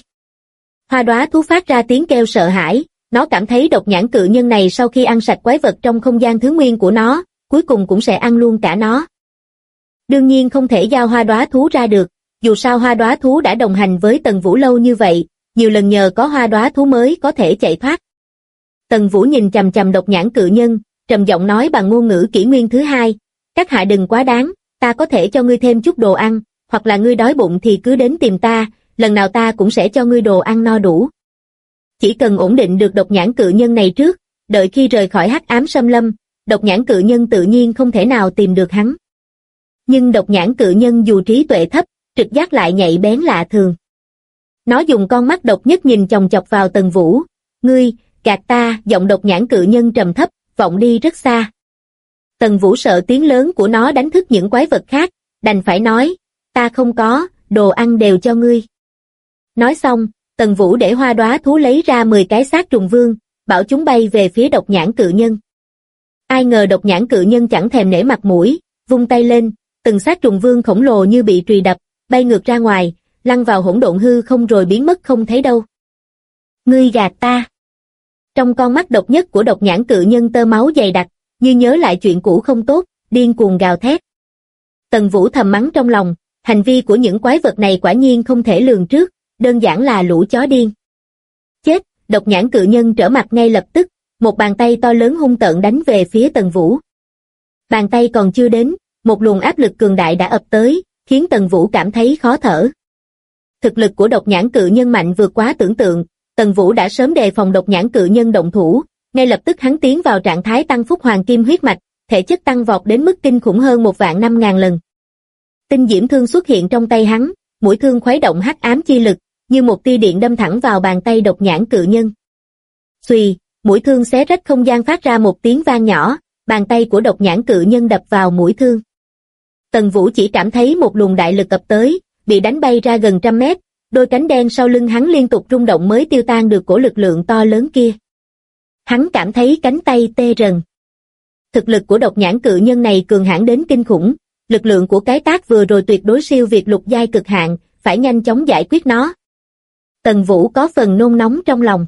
Hoa đóa thú phát ra tiếng kêu sợ hãi, nó cảm thấy độc nhãn cự nhân này sau khi ăn sạch quái vật trong không gian thứ nguyên của nó, cuối cùng cũng sẽ ăn luôn cả nó. Đương nhiên không thể giao hoa đóa thú ra được, dù sao hoa đóa thú đã đồng hành với Tần Vũ lâu như vậy, nhiều lần nhờ có hoa đóa thú mới có thể chạy thoát. Tần Vũ nhìn chằm chằm độc nhãn cự nhân, trầm giọng nói bằng ngôn ngữ kỷ nguyên thứ hai, các hạ đừng quá đáng, ta có thể cho ngươi thêm chút đồ ăn, hoặc là ngươi đói bụng thì cứ đến tìm ta, lần nào ta cũng sẽ cho ngươi đồ ăn no đủ. Chỉ cần ổn định được độc nhãn cự nhân này trước, đợi khi rời khỏi hắc ám xâm lâm, độc nhãn cự nhân tự nhiên không thể nào tìm được hắn. Nhưng độc nhãn cự nhân dù trí tuệ thấp, trực giác lại nhạy bén lạ thường. Nó dùng con mắt độc nhất nhìn chòng chọc vào Tần Vũ, ngươi, gạt ta, giọng độc nhãn cự nhân trầm thấp, vọng đi rất xa. Tần Vũ sợ tiếng lớn của nó đánh thức những quái vật khác, đành phải nói, ta không có, đồ ăn đều cho ngươi. Nói xong, Tần Vũ để hoa đóa thú lấy ra 10 cái xác trùng vương, bảo chúng bay về phía độc nhãn cự nhân. Ai ngờ độc nhãn cự nhân chẳng thèm nể mặt mũi, vung tay lên, từng xác trùng vương khổng lồ như bị trùy đập, bay ngược ra ngoài, lăn vào hỗn độn hư không rồi biến mất không thấy đâu. Ngươi gạt ta. Trong con mắt độc nhất của độc nhãn cự nhân tơ máu dày đặc, như nhớ lại chuyện cũ không tốt, điên cuồng gào thét. Tần Vũ thầm mắng trong lòng, hành vi của những quái vật này quả nhiên không thể lường trước, đơn giản là lũ chó điên. Chết, độc nhãn cự nhân trở mặt ngay lập tức, một bàn tay to lớn hung tợn đánh về phía Tần Vũ. Bàn tay còn chưa đến, một luồng áp lực cường đại đã ập tới, khiến Tần Vũ cảm thấy khó thở. Thực lực của độc nhãn cự nhân mạnh vượt quá tưởng tượng, Tần Vũ đã sớm đề phòng độc nhãn cự nhân động thủ, ngay lập tức hắn tiến vào trạng thái tăng phúc hoàng kim huyết mạch, thể chất tăng vọt đến mức kinh khủng hơn 1.500.000 lần. Tinh diễm thương xuất hiện trong tay hắn, mũi thương khuấy động hắc ám chi lực, như một tia điện đâm thẳng vào bàn tay độc nhãn cự nhân. Xuy, mũi thương xé rách không gian phát ra một tiếng vang nhỏ, bàn tay của độc nhãn cự nhân đập vào mũi thương. Tần Vũ chỉ cảm thấy một luồng đại lực ập tới, bị đánh bay ra gần 100 mét, đôi cánh đen sau lưng hắn liên tục rung động mới tiêu tan được cổ lực lượng to lớn kia. Hắn cảm thấy cánh tay tê rần. Thực lực của độc nhãn cự nhân này cường hãn đến kinh khủng, lực lượng của cái tác vừa rồi tuyệt đối siêu việt lục giai cực hạn, phải nhanh chóng giải quyết nó. Tần Vũ có phần nôn nóng trong lòng.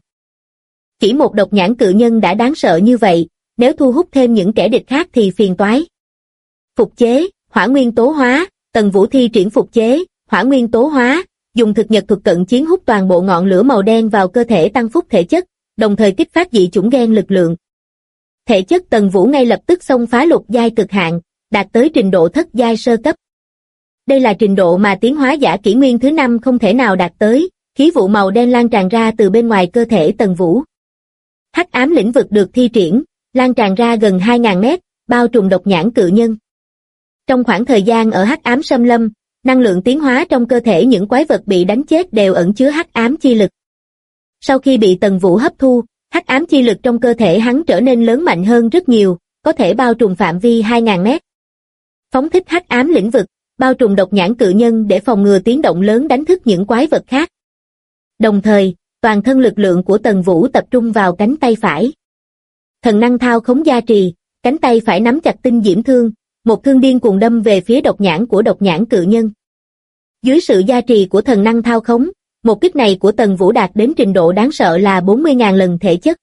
Chỉ một độc nhãn cự nhân đã đáng sợ như vậy, nếu thu hút thêm những kẻ địch khác thì phiền toái. Phục chế, hỏa nguyên tố hóa, Tần Vũ thi triển phục chế, hỏa nguyên tố hóa, dùng thực nhật thuật cận chiến hút toàn bộ ngọn lửa màu đen vào cơ thể tăng phúc thể chất, đồng thời kích phát dị chủng gen lực lượng. Thể chất Tần Vũ ngay lập tức xông phá lục giai cực hạn, đạt tới trình độ thất giai sơ cấp. Đây là trình độ mà tiến hóa giả kỷ nguyên thứ 5 không thể nào đạt tới, khí vụ màu đen lan tràn ra từ bên ngoài cơ thể Tần Vũ. Hắc ám lĩnh vực được thi triển, lan tràn ra gần 2.000 mét, bao trùm độc nhãn cự nhân. Trong khoảng thời gian ở hắc ám xâm lâm, năng lượng tiến hóa trong cơ thể những quái vật bị đánh chết đều ẩn chứa hắc ám chi lực. Sau khi bị Tần Vũ hấp thu, hắc ám chi lực trong cơ thể hắn trở nên lớn mạnh hơn rất nhiều, có thể bao trùm phạm vi 2.000 mét. Phóng thích hắc ám lĩnh vực, bao trùm độc nhãn cự nhân để phòng ngừa tiếng động lớn đánh thức những quái vật khác. Đồng thời, toàn thân lực lượng của Tần Vũ tập trung vào cánh tay phải. Thần năng thao khống gia trì, cánh tay phải nắm chặt tinh diễm thương, một thương điên cuồng đâm về phía độc nhãn của độc nhãn cự nhân. Dưới sự gia trì của thần năng thao khống, một kích này của Tần Vũ đạt đến trình độ đáng sợ là 40.000 lần thể chất.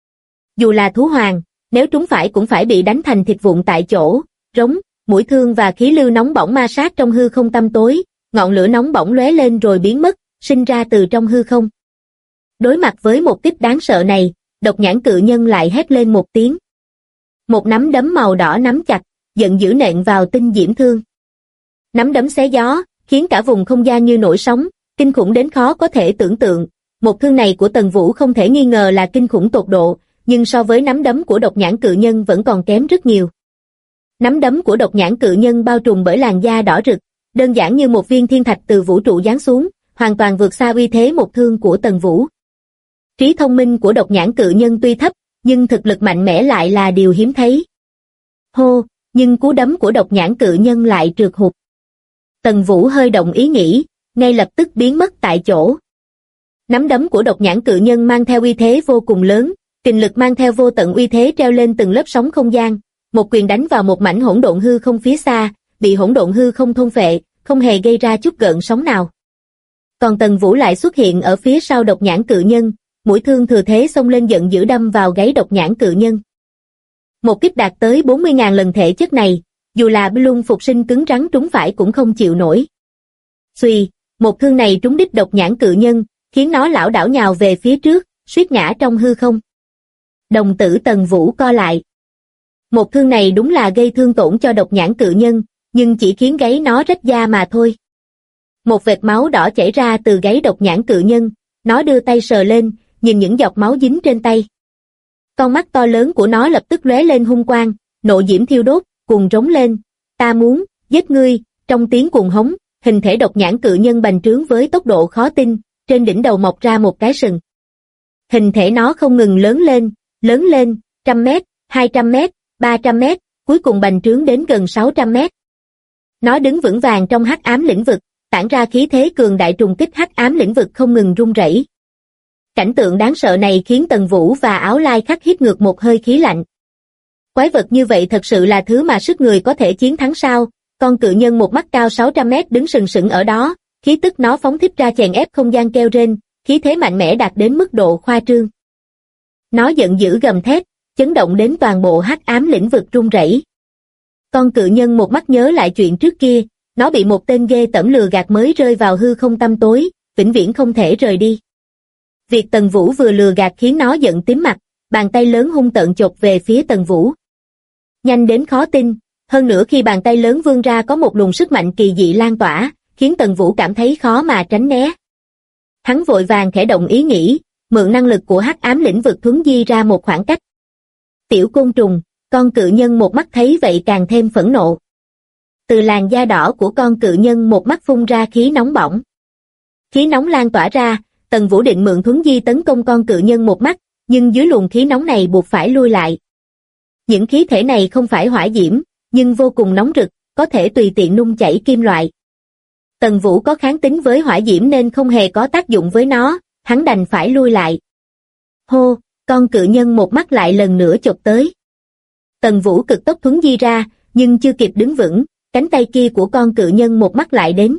Dù là thú hoàng, nếu trúng phải cũng phải bị đánh thành thịt vụn tại chỗ, rống, mũi thương và khí lưu nóng bỏng ma sát trong hư không tăm tối, ngọn lửa nóng bỏng lóe lên rồi biến mất, sinh ra từ trong hư không. Đối mặt với một kích đáng sợ này, độc nhãn cự nhân lại hét lên một tiếng. Một nắm đấm màu đỏ nắm chặt, giận dữ nện vào tinh diễm thương. Nắm đấm xé gió, khiến cả vùng không gian như nổi sóng, kinh khủng đến khó có thể tưởng tượng. Một thương này của Tần Vũ không thể nghi ngờ là kinh khủng tột độ, nhưng so với nắm đấm của độc nhãn cự nhân vẫn còn kém rất nhiều. Nắm đấm của độc nhãn cự nhân bao trùm bởi làn da đỏ rực, đơn giản như một viên thiên thạch từ vũ trụ giáng xuống, hoàn toàn vượt xa uy thế một thương của Tần Vũ. Trí thông minh của độc nhãn cự nhân tuy thấp, nhưng thực lực mạnh mẽ lại là điều hiếm thấy. Hô, nhưng cú đấm của độc nhãn cự nhân lại trượt hụt. Tần Vũ hơi động ý nghĩ, ngay lập tức biến mất tại chỗ. Nắm đấm của độc nhãn cự nhân mang theo uy thế vô cùng lớn, kình lực mang theo vô tận uy thế treo lên từng lớp sóng không gian, một quyền đánh vào một mảnh hỗn độn hư không phía xa, bị hỗn độn hư không thôn phệ, không hề gây ra chút gợn sóng nào. Còn Tần Vũ lại xuất hiện ở phía sau độc nhãn cự nhân, mũi thương thừa thế xông lên giận dữ đâm vào gáy độc nhãn cự nhân. Một kích đạt tới 40.000 lần thể chất này, dù là Blung phục sinh cứng rắn trúng phải cũng không chịu nổi. Xuy, một thương này trúng đích độc nhãn cự nhân, khiến nó lảo đảo nhào về phía trước, suýt ngã trong hư không. Đồng tử Tần Vũ co lại. Một thương này đúng là gây thương tổn cho độc nhãn cự nhân, nhưng chỉ khiến gáy nó rách da mà thôi. Một vệt máu đỏ chảy ra từ gáy độc nhãn cự nhân, nó đưa tay sờ lên, nhìn những giọt máu dính trên tay. Con mắt to lớn của nó lập tức lóe lên hung quang, nộ diễm thiêu đốt, cuồng rống lên, ta muốn giết ngươi. Trong tiếng cuồng hống, hình thể độc nhãn cự nhân bành trướng với tốc độ khó tin, trên đỉnh đầu mọc ra một cái sừng. Hình thể nó không ngừng lớn lên, 100 mét, 200 mét, 300 mét, cuối cùng bành trướng đến gần 600 mét. Nó đứng vững vàng trong hắc ám lĩnh vực, tản ra khí thế cường đại trùng kích hắc ám lĩnh vực không ngừng rung rẩy. Cảnh tượng đáng sợ này khiến Tần Vũ và Áo Lai Khắc hít ngược một hơi khí lạnh. Quái vật như vậy thật sự là thứ mà sức người có thể chiến thắng sao? Con cự nhân một mắt cao 600 mét đứng sừng sững ở đó, khí tức nó phóng thích ra chèn ép không gian kêu rên, khí thế mạnh mẽ đạt đến mức độ khoa trương. Nó giận dữ gầm thét, chấn động đến toàn bộ hắc ám lĩnh vực rung rẩy. Con cự nhân một mắt nhớ lại chuyện trước kia, nó bị một tên ghê tởm lừa gạt mới rơi vào hư không tăm tối, vĩnh viễn không thể rời đi. Việc Tần Vũ vừa lừa gạt khiến nó giận tím mặt, bàn tay lớn hung tợn chộp về phía Tần Vũ. Nhanh đến khó tin, hơn nữa khi bàn tay lớn vươn ra có một luồng sức mạnh kỳ dị lan tỏa, khiến Tần Vũ cảm thấy khó mà tránh né. Hắn vội vàng khẽ động ý nghĩ, mượn năng lực của hắc ám lĩnh vực thuấn di ra một khoảng cách. Tiểu côn trùng, con cự nhân một mắt thấy vậy càng thêm phẫn nộ. Từ làn da đỏ của con cự nhân một mắt phun ra khí nóng bỏng. Khí nóng lan tỏa ra, Tần Vũ định mượn thuấn di tấn công con cự nhân một mắt, nhưng dưới luồng khí nóng này buộc phải lui lại. Những khí thể này không phải hỏa diễm, nhưng vô cùng nóng rực, có thể tùy tiện nung chảy kim loại. Tần Vũ có kháng tính với hỏa diễm nên không hề có tác dụng với nó, hắn đành phải lui lại. Hô, con cự nhân một mắt lại lần nữa chộp tới. Tần Vũ cực tốc thuấn di ra, nhưng chưa kịp đứng vững, cánh tay kia của con cự nhân một mắt lại đến.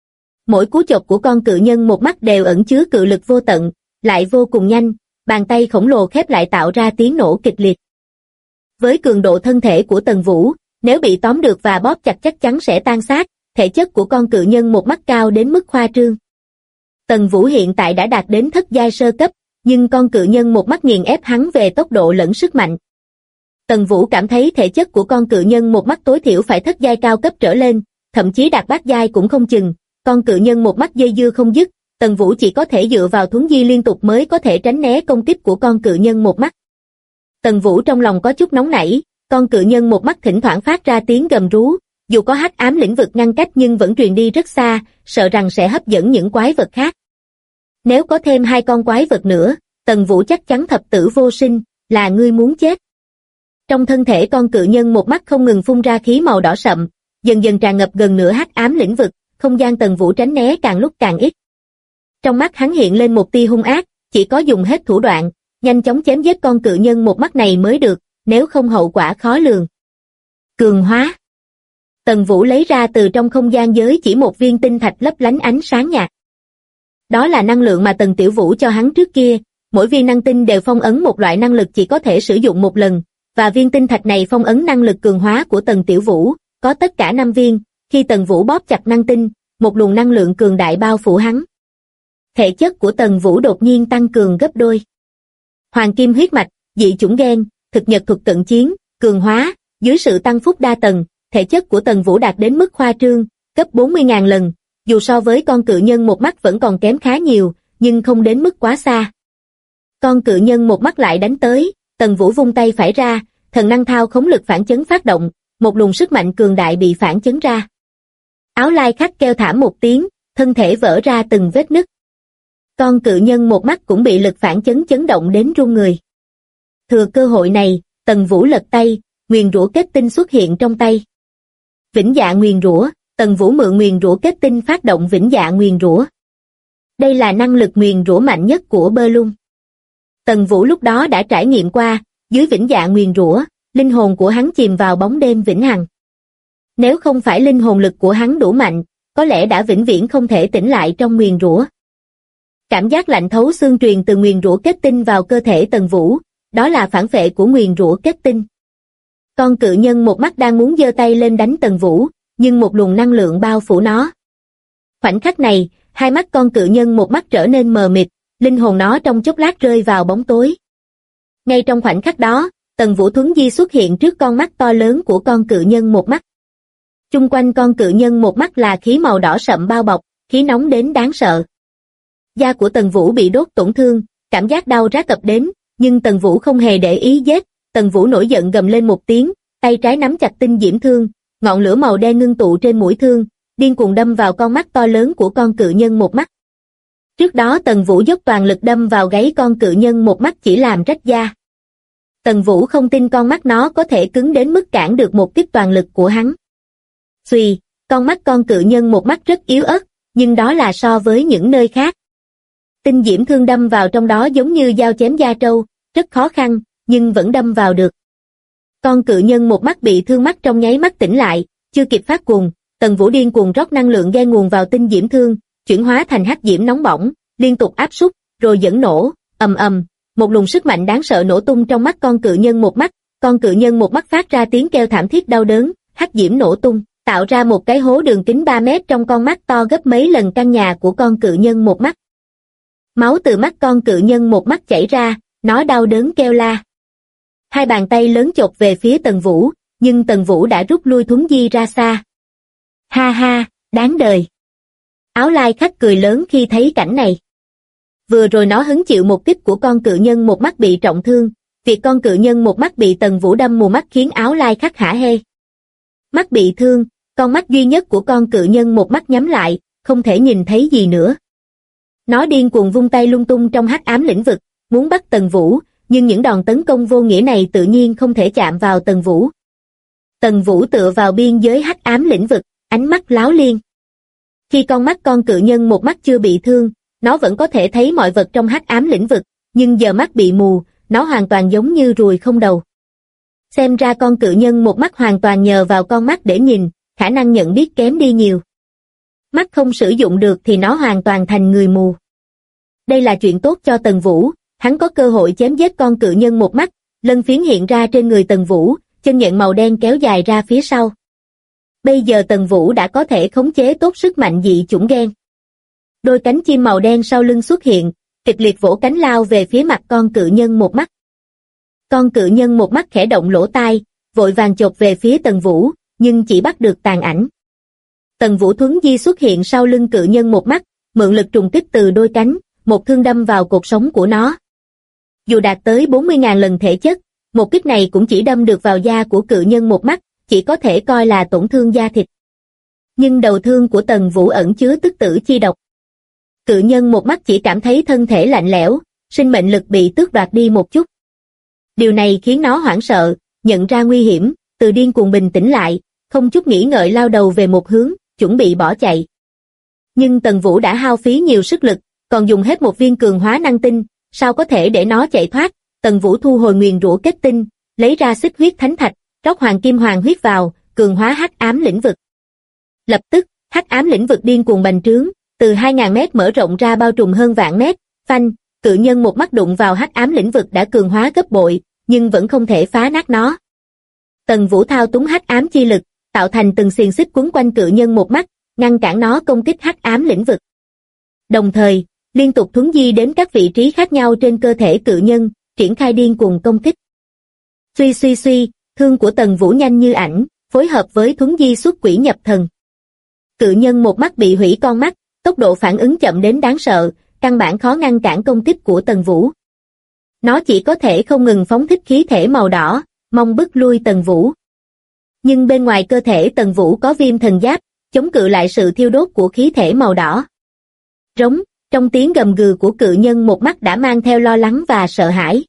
Mỗi cú chộp của con cự nhân một mắt đều ẩn chứa cự lực vô tận, lại vô cùng nhanh, bàn tay khổng lồ khép lại tạo ra tiếng nổ kịch liệt. Với cường độ thân thể của Tần Vũ, nếu bị tóm được và bóp chặt chắc chắn sẽ tan xác, thể chất của con cự nhân một mắt cao đến mức khoa trương. Tần Vũ hiện tại đã đạt đến thất giai sơ cấp, nhưng con cự nhân một mắt nghiền ép hắn về tốc độ lẫn sức mạnh. Tần Vũ cảm thấy thể chất của con cự nhân một mắt tối thiểu phải thất giai cao cấp trở lên, thậm chí đạt bát giai cũng không chừng. Con cự nhân một mắt dây dưa không dứt, Tần Vũ chỉ có thể dựa vào thuấn di liên tục mới có thể tránh né công kích của con cự nhân một mắt. Tần Vũ trong lòng có chút nóng nảy, con cự nhân một mắt thỉnh thoảng phát ra tiếng gầm rú, dù có hắc ám lĩnh vực ngăn cách nhưng vẫn truyền đi rất xa, sợ rằng sẽ hấp dẫn những quái vật khác. Nếu có thêm 2 con quái vật nữa, Tần Vũ chắc chắn thập tử vô sinh, là ngươi muốn chết. Trong thân thể con cự nhân một mắt không ngừng phun ra khí màu đỏ sậm, dần dần tràn ngập gần nửa hắc ám lĩnh vực, không gian Tần Vũ tránh né càng lúc càng ít. Trong mắt hắn hiện lên một tia hung ác, chỉ có dùng hết thủ đoạn, nhanh chóng chém giết con cự nhân một mắt này mới được, nếu không hậu quả khó lường. Cường hóa. Tần Vũ lấy ra từ trong không gian giới chỉ một viên tinh thạch lấp lánh ánh sáng nhạt. Đó là năng lượng mà Tần Tiểu Vũ cho hắn trước kia, mỗi viên năng tinh đều phong ấn một loại năng lực chỉ có thể sử dụng một lần, và viên tinh thạch này phong ấn năng lực cường hóa của Tần Tiểu Vũ, có tất cả 5 viên, khi Tần Vũ bóp chặt năng tinh, một luồng năng lượng cường đại bao phủ hắn. Thể chất của Tần Vũ đột nhiên tăng cường gấp đôi. Hoàng kim huyết mạch, dị chủng gen, thực nhật thuật cận chiến, cường hóa, dưới sự tăng phúc đa tầng, thể chất của Tần Vũ đạt đến mức khoa trương, gấp 40.000 lần, dù so với con cự nhân một mắt vẫn còn kém khá nhiều, nhưng không đến mức quá xa. Con cự nhân một mắt lại đánh tới, Tần Vũ vung tay phải ra, thần năng thao khống lực phản chấn phát động, một luồng sức mạnh cường đại bị phản chấn ra. Áo lai khách kêu thảm một tiếng, thân thể vỡ ra từng vết nứt. Con cự nhân một mắt cũng bị lực phản chấn chấn động đến run người. Thừa cơ hội này, Tần Vũ lật tay, nguyền rủa kết tinh xuất hiện trong tay. Vĩnh dạ nguyền rủa, Tần Vũ mượn nguyền rủa kết tinh phát động vĩnh dạ nguyền rủa. Đây là năng lực nguyền rủa mạnh nhất của Bơ-lung. Tần Vũ lúc đó đã trải nghiệm qua, dưới vĩnh dạ nguyền rủa, linh hồn của hắn chìm vào bóng đêm vĩnh hằng. Nếu không phải linh hồn lực của hắn đủ mạnh, có lẽ đã vĩnh viễn không thể tỉnh lại trong nguyền rủa. Cảm giác lạnh thấu xương truyền từ nguyền rủa kết tinh vào cơ thể Tần Vũ, đó là phản phệ của nguyền rủa kết tinh. Con cự nhân một mắt đang muốn giơ tay lên đánh Tần Vũ, nhưng một luồng năng lượng bao phủ nó. Khoảnh khắc này, hai mắt con cự nhân một mắt trở nên mờ mịt, linh hồn nó trong chốc lát rơi vào bóng tối. Ngay trong khoảnh khắc đó, Tần Vũ thuấn di xuất hiện trước con mắt to lớn của con cự nhân một mắt. Chung quanh con cự nhân một mắt là khí màu đỏ sậm bao bọc, khí nóng đến đáng sợ. Da của Tần Vũ bị đốt tổn thương, cảm giác đau rát ập đến, nhưng Tần Vũ không hề để ý giết. Tần Vũ nổi giận gầm lên một tiếng, tay trái nắm chặt tinh diễm thương, ngọn lửa màu đen ngưng tụ trên mũi thương, điên cuồng đâm vào con mắt to lớn của con cự nhân một mắt. Trước đó Tần Vũ dốc toàn lực đâm vào gáy con cự nhân một mắt chỉ làm rách da. Tần Vũ không tin con mắt nó có thể cứng đến mức cản được một kích toàn lực của hắn. Xùy, con mắt con cự nhân một mắt rất yếu ớt, nhưng đó là so với những nơi khác. Tinh diễm thương đâm vào trong đó giống như dao chém da trâu, rất khó khăn, nhưng vẫn đâm vào được. Con cự nhân một mắt bị thương mắt trong nháy mắt tỉnh lại, chưa kịp phát cuồng, Tần Vũ điên cuồng rót năng lượng gây nguồn vào tinh diễm thương, chuyển hóa thành hắc diễm nóng bỏng, liên tục áp xúc, rồi dẫn nổ, ầm ầm, một luồng sức mạnh đáng sợ nổ tung trong mắt con cự nhân một mắt, con cự nhân một mắt phát ra tiếng kêu thảm thiết đau đớn, hắc diễm nổ tung, tạo ra một cái hố đường kính 3 mét trong con mắt to gấp mấy lần căn nhà của con cự nhân một mắt. Máu từ mắt con cự nhân một mắt chảy ra, nó đau đớn kêu la. Hai bàn tay lớn chộp về phía Tần Vũ, nhưng Tần Vũ đã rút lui thuấn di ra xa. Ha ha, đáng đời. Áo lai khách cười lớn khi thấy cảnh này. Vừa rồi nó hứng chịu một kích của con cự nhân một mắt bị trọng thương, việc con cự nhân một mắt bị Tần Vũ đâm mù mắt khiến Áo Lai Khắc hả hê. Mắt bị thương, con mắt duy nhất của con cự nhân một mắt nhắm lại, không thể nhìn thấy gì nữa. Nó điên cuồng vung tay lung tung trong hắc ám lĩnh vực, muốn bắt Tần Vũ, nhưng những đòn tấn công vô nghĩa này tự nhiên không thể chạm vào Tần Vũ. Tần Vũ tựa vào biên giới hắc ám lĩnh vực, ánh mắt láo liên. Khi con mắt con cự nhân một mắt chưa bị thương, nó vẫn có thể thấy mọi vật trong hắc ám lĩnh vực, nhưng giờ mắt bị mù, nó hoàn toàn giống như ruồi không đầu. Xem ra con cự nhân một mắt hoàn toàn nhờ vào con mắt để nhìn, khả năng nhận biết kém đi nhiều. Mắt không sử dụng được thì nó hoàn toàn thành người mù. Đây là chuyện tốt cho Tần Vũ, hắn có cơ hội chém giết con cự nhân một mắt, lân phiến hiện ra trên người Tần Vũ, chân nhện màu đen kéo dài ra phía sau. Bây giờ Tần Vũ đã có thể khống chế tốt sức mạnh dị chủng gen. Đôi cánh chim màu đen sau lưng xuất hiện, kịch liệt vỗ cánh lao về phía mặt con cự nhân một mắt. Con cự nhân một mắt khẽ động lỗ tai, vội vàng chộp về phía Tần Vũ, nhưng chỉ bắt được tàn ảnh. Tần Vũ thuấn di xuất hiện sau lưng cự nhân một mắt, mượn lực trùng kích từ đôi cánh, một thương đâm vào cột sống của nó. Dù đạt tới 40.000 lần thể chất, một kích này cũng chỉ đâm được vào da của cự nhân một mắt, chỉ có thể coi là tổn thương da thịt. Nhưng đầu thương của Tần Vũ ẩn chứa tức tử chi độc. Cự nhân một mắt chỉ cảm thấy thân thể lạnh lẽo, sinh mệnh lực bị tước đoạt đi một chút. Điều này khiến nó hoảng sợ, nhận ra nguy hiểm, từ điên cuồng bình tĩnh lại, không chút nghĩ ngợi lao đầu về một hướng, chuẩn bị bỏ chạy. Nhưng Tần Vũ đã hao phí nhiều sức lực, còn dùng hết một viên cường hóa năng tinh, sao có thể để nó chạy thoát? Tần Vũ thu hồi nguyền rủa kết tinh, lấy ra xích huyết thánh thạch, rót hoàng kim hoàng huyết vào, cường hóa hắc ám lĩnh vực. Lập tức, hắc ám lĩnh vực điên cuồng bành trướng, từ 2.000 mét mở rộng ra bao trùm hơn vạn mét. Phanh, cự nhân một mắt đụng vào hắc ám lĩnh vực đã cường hóa gấp bội, nhưng vẫn không thể phá nát nó. Tần Vũ thao túng hắc ám chi lực, tạo thành từng xiềng xích quấn quanh cự nhân một mắt, ngăn cản nó công kích hắc ám lĩnh vực. Đồng thời, liên tục thuấn di đến các vị trí khác nhau trên cơ thể cự nhân, triển khai điên cuồng công kích. Suy suy suy, thương của Tần Vũ nhanh như ảnh, phối hợp với thuấn di xuất quỷ nhập thần. Cự nhân một mắt bị hủy con mắt, tốc độ phản ứng chậm đến đáng sợ, căn bản khó ngăn cản công kích của Tần Vũ. Nó chỉ có thể không ngừng phóng thích khí thể màu đỏ, mong bức lui Tần Vũ. Nhưng bên ngoài cơ thể Tần Vũ có viêm thần giáp, chống cự lại sự thiêu đốt của khí thể màu đỏ. Rống, trong tiếng gầm gừ của cự nhân một mắt đã mang theo lo lắng và sợ hãi.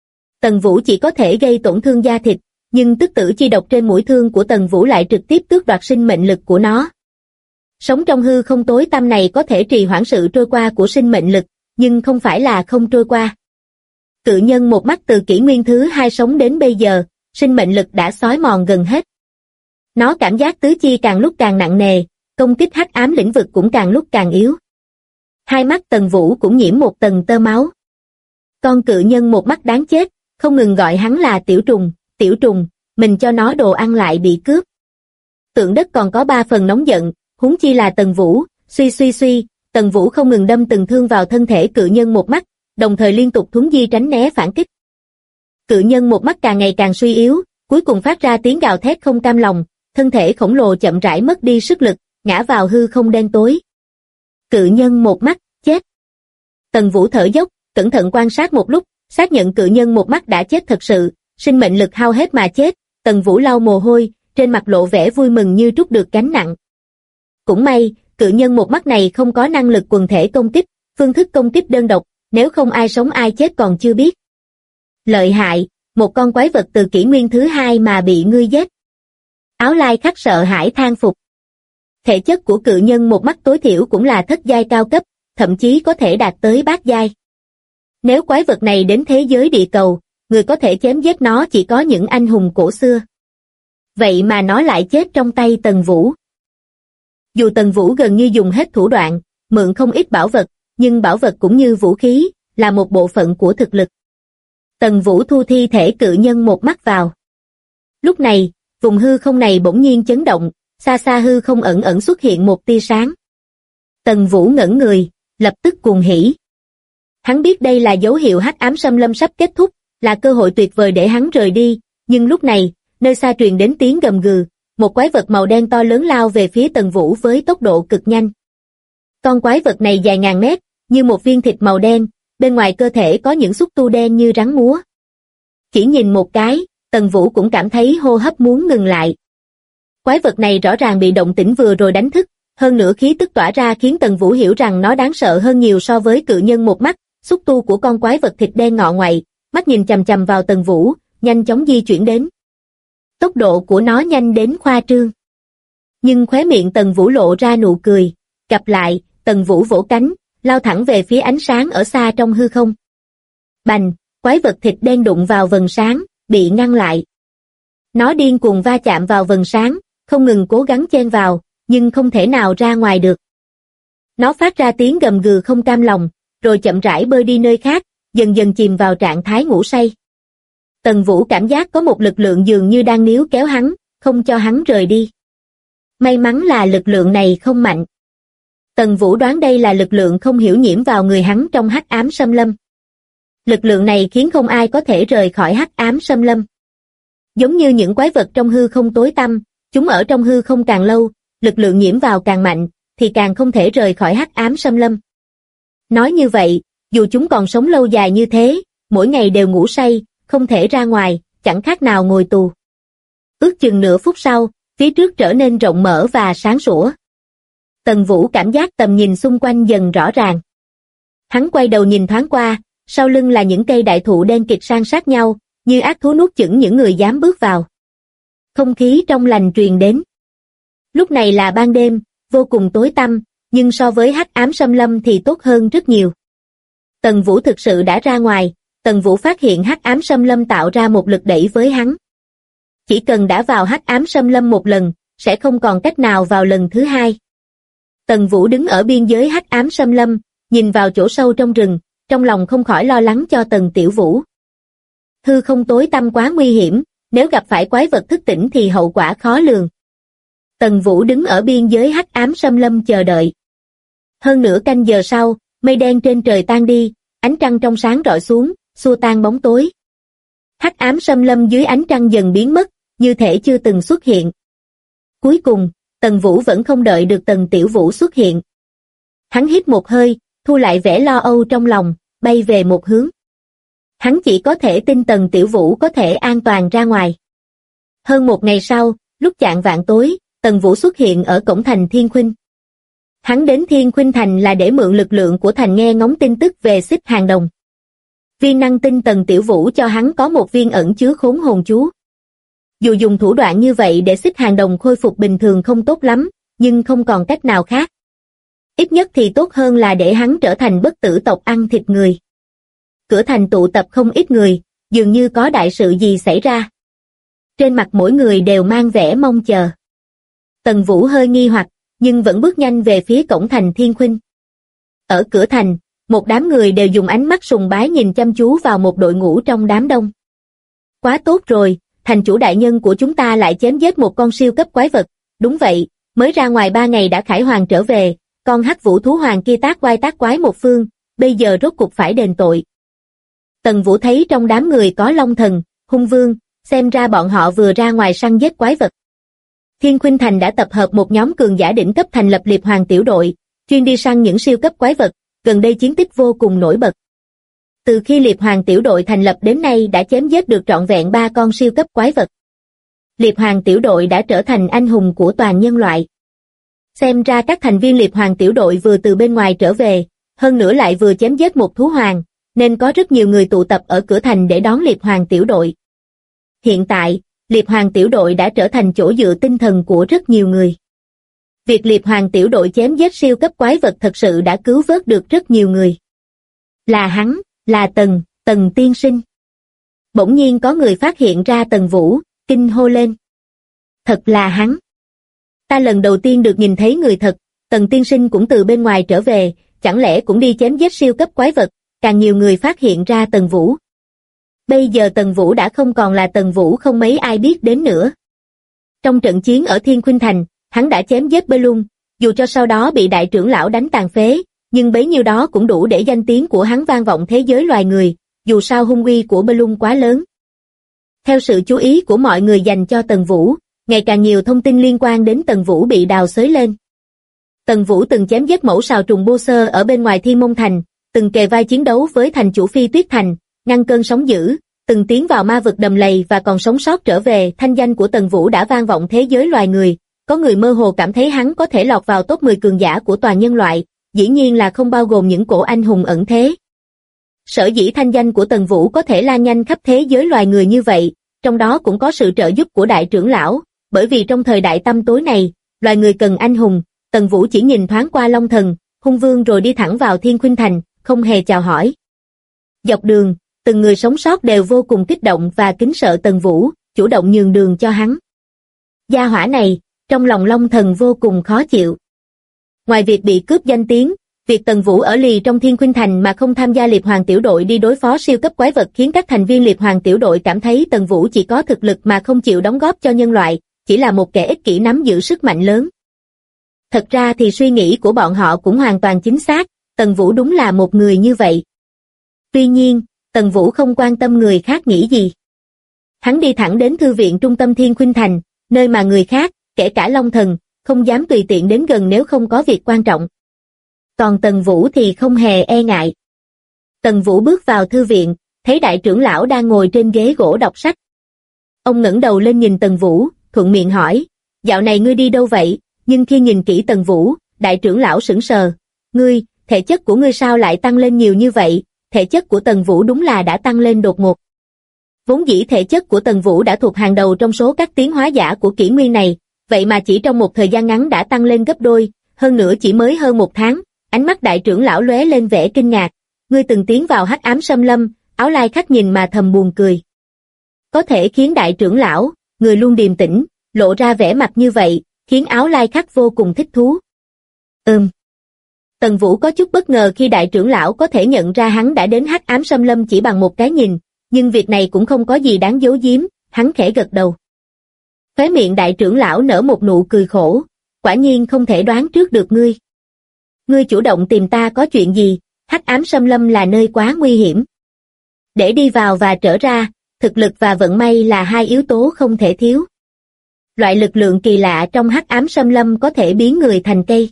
Tần Vũ chỉ có thể gây tổn thương da thịt, nhưng tức tử chi độc trên mũi thương của Tần Vũ lại trực tiếp tước đoạt sinh mệnh lực của nó. Sống trong hư không tối tăm này có thể trì hoãn sự trôi qua của sinh mệnh lực, nhưng không phải là không trôi qua. Cự nhân một mắt từ kỷ nguyên thứ 2 sống đến bây giờ, sinh mệnh lực đã xói mòn gần hết. Nó cảm giác tứ chi càng lúc càng nặng nề, công kích hắc ám lĩnh vực cũng càng lúc càng yếu. Hai mắt Tần Vũ cũng nhiễm một tầng tơ máu. Con cự nhân một mắt đáng chết, không ngừng gọi hắn là tiểu trùng, mình cho nó đồ ăn lại bị cướp. Tượng đất còn có 3 phần nóng giận, huống chi là Tần Vũ, suy, Tần Vũ không ngừng đâm từng thương vào thân thể cự nhân một mắt, đồng thời liên tục thuấn di tránh né phản kích. Cự nhân một mắt càng ngày càng suy yếu, cuối cùng phát ra tiếng gào thét không cam lòng, thân thể khổng lồ chậm rãi mất đi sức lực, ngã vào hư không đen tối. Cự nhân một mắt, chết. Tần Vũ thở dốc, cẩn thận quan sát một lúc, xác nhận cự nhân một mắt đã chết thật sự, sinh mệnh lực hao hết mà chết. Tần Vũ lau mồ hôi, trên mặt lộ vẻ vui mừng như trút được gánh nặng. Cũng may, cự nhân một mắt này không có năng lực quần thể công kích, phương thức công kích đơn độc, nếu không ai sống ai chết còn chưa biết. Lợi hại, một con quái vật từ kỷ nguyên thứ 2 mà bị ngươi giết. Áo Lai Khắc sợ hãi than phục. Thể chất của cự nhân một mắt tối thiểu cũng là thất giai cao cấp, thậm chí có thể đạt tới bát giai. Nếu quái vật này đến thế giới địa cầu, người có thể chém giết nó chỉ có những anh hùng cổ xưa. Vậy mà nó lại chết trong tay Tần Vũ. Dù Tần Vũ gần như dùng hết thủ đoạn, mượn không ít bảo vật, nhưng bảo vật cũng như vũ khí, là một bộ phận của thực lực. Tần Vũ thu thi thể cự nhân một mắt vào. Lúc này, vùng hư không này bỗng nhiên chấn động, xa xa hư không ẩn ẩn xuất hiện một tia sáng. Tần Vũ ngẩn người, lập tức cuồng hỉ. Hắn biết đây là dấu hiệu hắc ám xâm lâm sắp kết thúc, là cơ hội tuyệt vời để hắn rời đi, nhưng lúc này, nơi xa truyền đến tiếng gầm gừ, một quái vật màu đen to lớn lao về phía Tần Vũ với tốc độ cực nhanh. Con quái vật này dài ngàn mét, như một viên thịt màu đen, bên ngoài cơ thể có những xúc tu đen như rắn múa. Chỉ nhìn một cái, Tần Vũ cũng cảm thấy hô hấp muốn ngừng lại. Quái vật này rõ ràng bị động tĩnh vừa rồi đánh thức, hơn nữa khí tức tỏa ra khiến Tần Vũ hiểu rằng nó đáng sợ hơn nhiều so với cự nhân một mắt. Xúc tu của con quái vật thịt đen ngọ ngoại, mắt nhìn chằm chằm vào Tần Vũ, nhanh chóng di chuyển đến. Tốc độ của nó nhanh đến khoa trương. Nhưng khóe miệng Tần Vũ lộ ra nụ cười, gặp lại, Tần Vũ vỗ cánh, lao thẳng về phía ánh sáng ở xa trong hư không. Bành, quái vật thịt đen đụng vào vầng sáng, bị ngăn lại. Nó điên cuồng va chạm vào vầng sáng, không ngừng cố gắng chen vào, nhưng không thể nào ra ngoài được. Nó phát ra tiếng gầm gừ không cam lòng, rồi chậm rãi bơi đi nơi khác, dần dần chìm vào trạng thái ngủ say. Tần Vũ cảm giác có một lực lượng dường như đang níu kéo hắn, không cho hắn rời đi. May mắn là lực lượng này không mạnh. Tần Vũ đoán đây là lực lượng không hiểu nhiễm vào người hắn trong hắc ám xâm lâm. Lực lượng này khiến không ai có thể rời khỏi hắc ám xâm lâm. Giống như những quái vật trong hư không tối tăm, chúng ở trong hư không càng lâu, lực lượng nhiễm vào càng mạnh, thì càng không thể rời khỏi hắc ám xâm lâm. Nói như vậy, dù chúng còn sống lâu dài như thế, mỗi ngày đều ngủ say, không thể ra ngoài, chẳng khác nào ngồi tù. Ước chừng nửa phút sau, phía trước trở nên rộng mở và sáng sủa. Tần Vũ cảm giác tầm nhìn xung quanh dần rõ ràng. Hắn quay đầu nhìn thoáng qua, sau lưng là những cây đại thụ đen kịt san sát nhau, như ác thú nuốt chửng những người dám bước vào. Không khí trong lành truyền đến. Lúc này là ban đêm, vô cùng tối tăm, nhưng so với hắc ám xâm lâm thì tốt hơn rất nhiều. Tần Vũ thực sự đã ra ngoài, Tần Vũ phát hiện hắc ám xâm lâm tạo ra một lực đẩy với hắn. Chỉ cần đã vào hắc ám xâm lâm một lần, sẽ không còn cách nào vào lần thứ hai. Tần Vũ đứng ở biên giới hắc ám xâm lâm, nhìn vào chỗ sâu trong rừng, trong lòng không khỏi lo lắng cho Tần Tiểu Vũ. Hư không tối tăm quá nguy hiểm, nếu gặp phải quái vật thức tỉnh thì hậu quả khó lường. Tần Vũ đứng ở biên giới hắc ám xâm lâm chờ đợi. Hơn nửa canh giờ sau, mây đen trên trời tan đi, ánh trăng trong sáng rọi xuống, xua tan bóng tối. Hắc ám xâm lâm dưới ánh trăng dần biến mất, như thể chưa từng xuất hiện. Cuối cùng, Tần Vũ vẫn không đợi được Tần Tiểu Vũ xuất hiện. Hắn hít một hơi, thu lại vẻ lo âu trong lòng, bay về một hướng. Hắn chỉ có thể tin Tần Tiểu Vũ có thể an toàn ra ngoài. Hơn một ngày sau, lúc chạng vạng tối, Tần Vũ xuất hiện ở cổng thành Thiên Khuynh. Hắn đến Thiên Khuynh thành là để mượn lực lượng của thành nghe ngóng tin tức về Xích Hàng Đồng. Viên năng tinh Tần Tiểu Vũ cho hắn có một viên ẩn chứa khốn hồn chú. Dù dùng thủ đoạn như vậy để Xích Hàng Đồng khôi phục bình thường không tốt lắm, nhưng không còn cách nào khác. Ít nhất thì tốt hơn là để hắn trở thành bất tử tộc ăn thịt người. Cửa thành tụ tập không ít người, dường như có đại sự gì xảy ra. Trên mặt mỗi người đều mang vẻ mong chờ. Tần Vũ hơi nghi hoặc, nhưng vẫn bước nhanh về phía cổng thành Thiên Khuynh. Ở cửa thành, một đám người đều dùng ánh mắt sùng bái nhìn chăm chú vào một đội ngũ trong đám đông. Quá tốt rồi, thành chủ đại nhân của chúng ta lại chém giết một con siêu cấp quái vật. Đúng vậy, mới ra ngoài 3 ngày đã khải hoàn trở về, con hắc vũ thú hoàng kia tác oai tác quái một phương, bây giờ rốt cục phải đền tội. Tần Vũ thấy trong đám người có Long Thần, Hung Vương, xem ra bọn họ vừa ra ngoài săn giết quái vật. Thiên Khuynh Thành đã tập hợp một nhóm cường giả đỉnh cấp thành lập Liệp Hoàng tiểu đội, chuyên đi săn những siêu cấp quái vật, gần đây chiến tích vô cùng nổi bật. Từ khi Liệp Hoàng tiểu đội thành lập đến nay đã chém giết được trọn vẹn 3 con siêu cấp quái vật. Liệp Hoàng tiểu đội đã trở thành anh hùng của toàn nhân loại. Xem ra các thành viên Liệp Hoàng tiểu đội vừa từ bên ngoài trở về, hơn nữa lại vừa chém giết một thú hoàng, nên có rất nhiều người tụ tập ở cửa thành để đón Liệp Hoàng tiểu đội. Hiện tại, Liệp Hoàng tiểu đội đã trở thành chỗ dựa tinh thần của rất nhiều người. Việc Liệp Hoàng tiểu đội chém giết siêu cấp quái vật thật sự đã cứu vớt được rất nhiều người. Là hắn, là Tần tiên sinh. Bỗng nhiên có người phát hiện ra Tần Vũ, kinh hô lên. Thật là hắn. Ta lần đầu tiên được nhìn thấy người thật, Tần tiên sinh cũng từ bên ngoài trở về, chẳng lẽ cũng đi chém giết siêu cấp quái vật, càng nhiều người phát hiện ra Tần Vũ. Bây giờ Tần Vũ đã không còn là Tần Vũ không mấy ai biết đến nữa. Trong trận chiến ở Thiên Khuynh Thành, hắn đã chém giết Belung, dù cho sau đó bị đại trưởng lão đánh tàn phế, nhưng bấy nhiêu đó cũng đủ để danh tiếng của hắn vang vọng thế giới loài người, dù sao hung uy của Belung quá lớn. Theo sự chú ý của mọi người dành cho Tần Vũ, ngày càng nhiều thông tin liên quan đến Tần Vũ bị đào xới lên. Tần Vũ từng chém giết mẫu sào trùng Bô-sơ ở bên ngoài Thiên Môn Thành, từng kề vai chiến đấu với thành chủ Phi Tuyết Thành, ngăn cơn sóng dữ, từng tiến vào ma vực đầm lầy và còn sống sót trở về. Thanh danh của Tần Vũ đã vang vọng thế giới loài người, có người mơ hồ cảm thấy hắn có thể lọt vào top 10 cường giả của toàn nhân loại, dĩ nhiên là không bao gồm những cổ anh hùng ẩn thế. Sở dĩ thanh danh của Tần Vũ có thể lan nhanh khắp thế giới loài người như vậy, trong đó cũng có sự trợ giúp của đại trưởng lão, bởi vì trong thời đại tăm tối này, loài người cần anh hùng. Tần Vũ chỉ nhìn thoáng qua Long Thần, Hung Vương rồi đi thẳng vào Thiên Khuynh Thành, không hề chào hỏi. Dọc đường, từng người sống sót đều vô cùng kích động và kính sợ Tần Vũ, chủ động nhường đường cho hắn. Gia hỏa này, trong lòng Long Thần vô cùng khó chịu. Ngoài việc bị cướp danh tiếng, việc Tần Vũ ở lì trong Thiên Khuynh Thành mà không tham gia Liệp Hoàng tiểu đội đi đối phó siêu cấp quái vật khiến các thành viên Liệp Hoàng tiểu đội cảm thấy Tần Vũ chỉ có thực lực mà không chịu đóng góp cho nhân loại, chỉ là một kẻ ích kỷ nắm giữ sức mạnh lớn. Thật ra thì suy nghĩ của bọn họ cũng hoàn toàn chính xác, Tần Vũ đúng là một người như vậy. Tuy nhiên, Tần Vũ không quan tâm người khác nghĩ gì. Hắn đi thẳng đến thư viện trung tâm Thiên Khuynh Thành, nơi mà người khác, kể cả Long Thần, không dám tùy tiện đến gần nếu không có việc quan trọng. Còn Tần Vũ thì không hề e ngại. Tần Vũ bước vào thư viện, thấy đại trưởng lão đang ngồi trên ghế gỗ đọc sách. Ông ngẩng đầu lên nhìn Tần Vũ, thuận miệng hỏi, dạo này ngươi đi đâu vậy? Nhưng khi nhìn kỹ Tần Vũ, đại trưởng lão sững sờ. Ngươi, thể chất của ngươi sao lại tăng lên nhiều như vậy? Thể chất của Tần Vũ đúng là đã tăng lên đột ngột. Vốn dĩ thể chất của Tần Vũ đã thuộc hàng đầu trong số các tiến hóa giả của kỷ nguyên này, vậy mà chỉ trong một thời gian ngắn đã tăng lên gấp đôi, hơn nữa chỉ mới hơn một tháng. Ánh mắt đại trưởng lão lóe lên vẻ kinh ngạc. Ngươi từng tiến vào Hắc Ám Xâm Lâm, Áo Lai Khách nhìn mà thầm buồn cười. Có thể khiến đại trưởng lão, người luôn điềm tĩnh, lộ ra vẻ mặt như vậy, khiến Áo Lai Khách vô cùng thích thú. Tần Vũ có chút bất ngờ khi đại trưởng lão có thể nhận ra hắn đã đến Hắc Ám Xâm Lâm chỉ bằng một cái nhìn, nhưng việc này cũng không có gì đáng giấu giếm, hắn khẽ gật đầu. Khóe miệng đại trưởng lão nở một nụ cười khổ, quả nhiên không thể đoán trước được ngươi. Ngươi chủ động tìm ta có chuyện gì? Hắc Ám Xâm Lâm là nơi quá nguy hiểm. Để đi vào và trở ra, thực lực và vận may là hai yếu tố không thể thiếu. Loại lực lượng kỳ lạ trong Hắc Ám Xâm Lâm có thể biến người thành cây.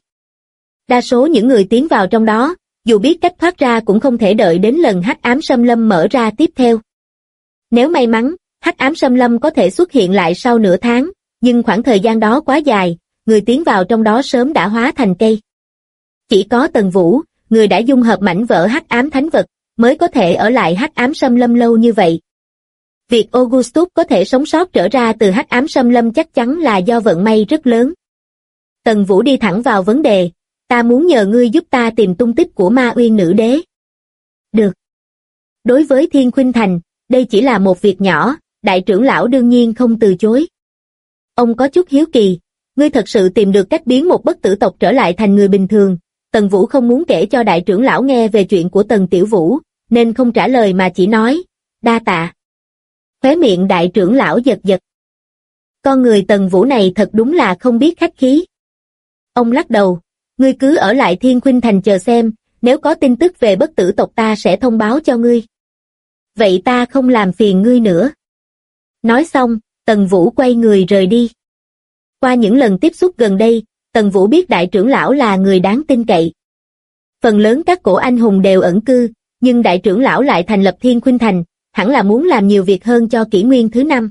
Đa số những người tiến vào trong đó, dù biết cách thoát ra cũng không thể đợi đến lần Hắc Ám Xâm Lâm mở ra tiếp theo. Nếu may mắn, Hắc Ám Xâm Lâm có thể xuất hiện lại sau nửa tháng, nhưng khoảng thời gian đó quá dài, người tiến vào trong đó sớm đã hóa thành cây. Chỉ có Tần Vũ, người đã dung hợp mảnh vỡ Hắc Ám Thánh Vật, mới có thể ở lại Hắc Ám Xâm Lâm lâu như vậy. Việc Augustus có thể sống sót trở ra từ Hắc Ám Xâm Lâm chắc chắn là do vận may rất lớn. Tần Vũ đi thẳng vào vấn đề, ta muốn nhờ ngươi giúp ta tìm tung tích của Ma Uyên Nữ Đế. Được. Đối với Thiên Khuynh Thành, đây chỉ là một việc nhỏ, đại trưởng lão đương nhiên không từ chối. Ông có chút hiếu kỳ, ngươi thật sự tìm được cách biến một bất tử tộc trở lại thành người bình thường. Tần Vũ không muốn kể cho đại trưởng lão nghe về chuyện của Tần Tiểu Vũ, nên không trả lời mà chỉ nói, đa tạ. Khóe miệng đại trưởng lão giật giật. Con người Tần Vũ này thật đúng là không biết khách khí. Ông lắc đầu, ngươi cứ ở lại Thiên Khuynh Thành chờ xem, nếu có tin tức về bất tử tộc ta sẽ thông báo cho ngươi. Vậy ta không làm phiền ngươi nữa. Nói xong, Tần Vũ quay người rời đi. Qua những lần tiếp xúc gần đây, Tần Vũ biết đại trưởng lão là người đáng tin cậy. Phần lớn các cổ anh hùng đều ẩn cư, nhưng đại trưởng lão lại thành lập Thiên Khuynh Thành, hẳn là muốn làm nhiều việc hơn cho kỷ nguyên thứ 5.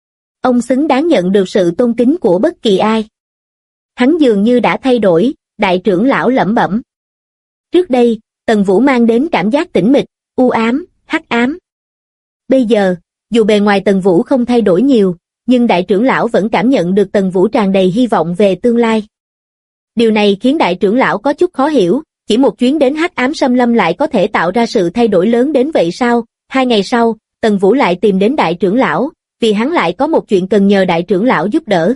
Ông xứng đáng nhận được sự tôn kính của bất kỳ ai. Hắn dường như đã thay đổi, đại trưởng lão lẩm bẩm. Trước đây, Tần Vũ mang đến cảm giác tĩnh mịch, u ám, hắc ám. Bây giờ, dù bề ngoài Tần Vũ không thay đổi nhiều, nhưng đại trưởng lão vẫn cảm nhận được Tần Vũ tràn đầy hy vọng về tương lai. Điều này khiến đại trưởng lão có chút khó hiểu, chỉ một chuyến đến Hắc Ám Xâm Lâm lại có thể tạo ra sự thay đổi lớn đến vậy sao? 2 ngày sau, Tần Vũ lại tìm đến đại trưởng lão, vì hắn lại có một chuyện cần nhờ đại trưởng lão giúp đỡ.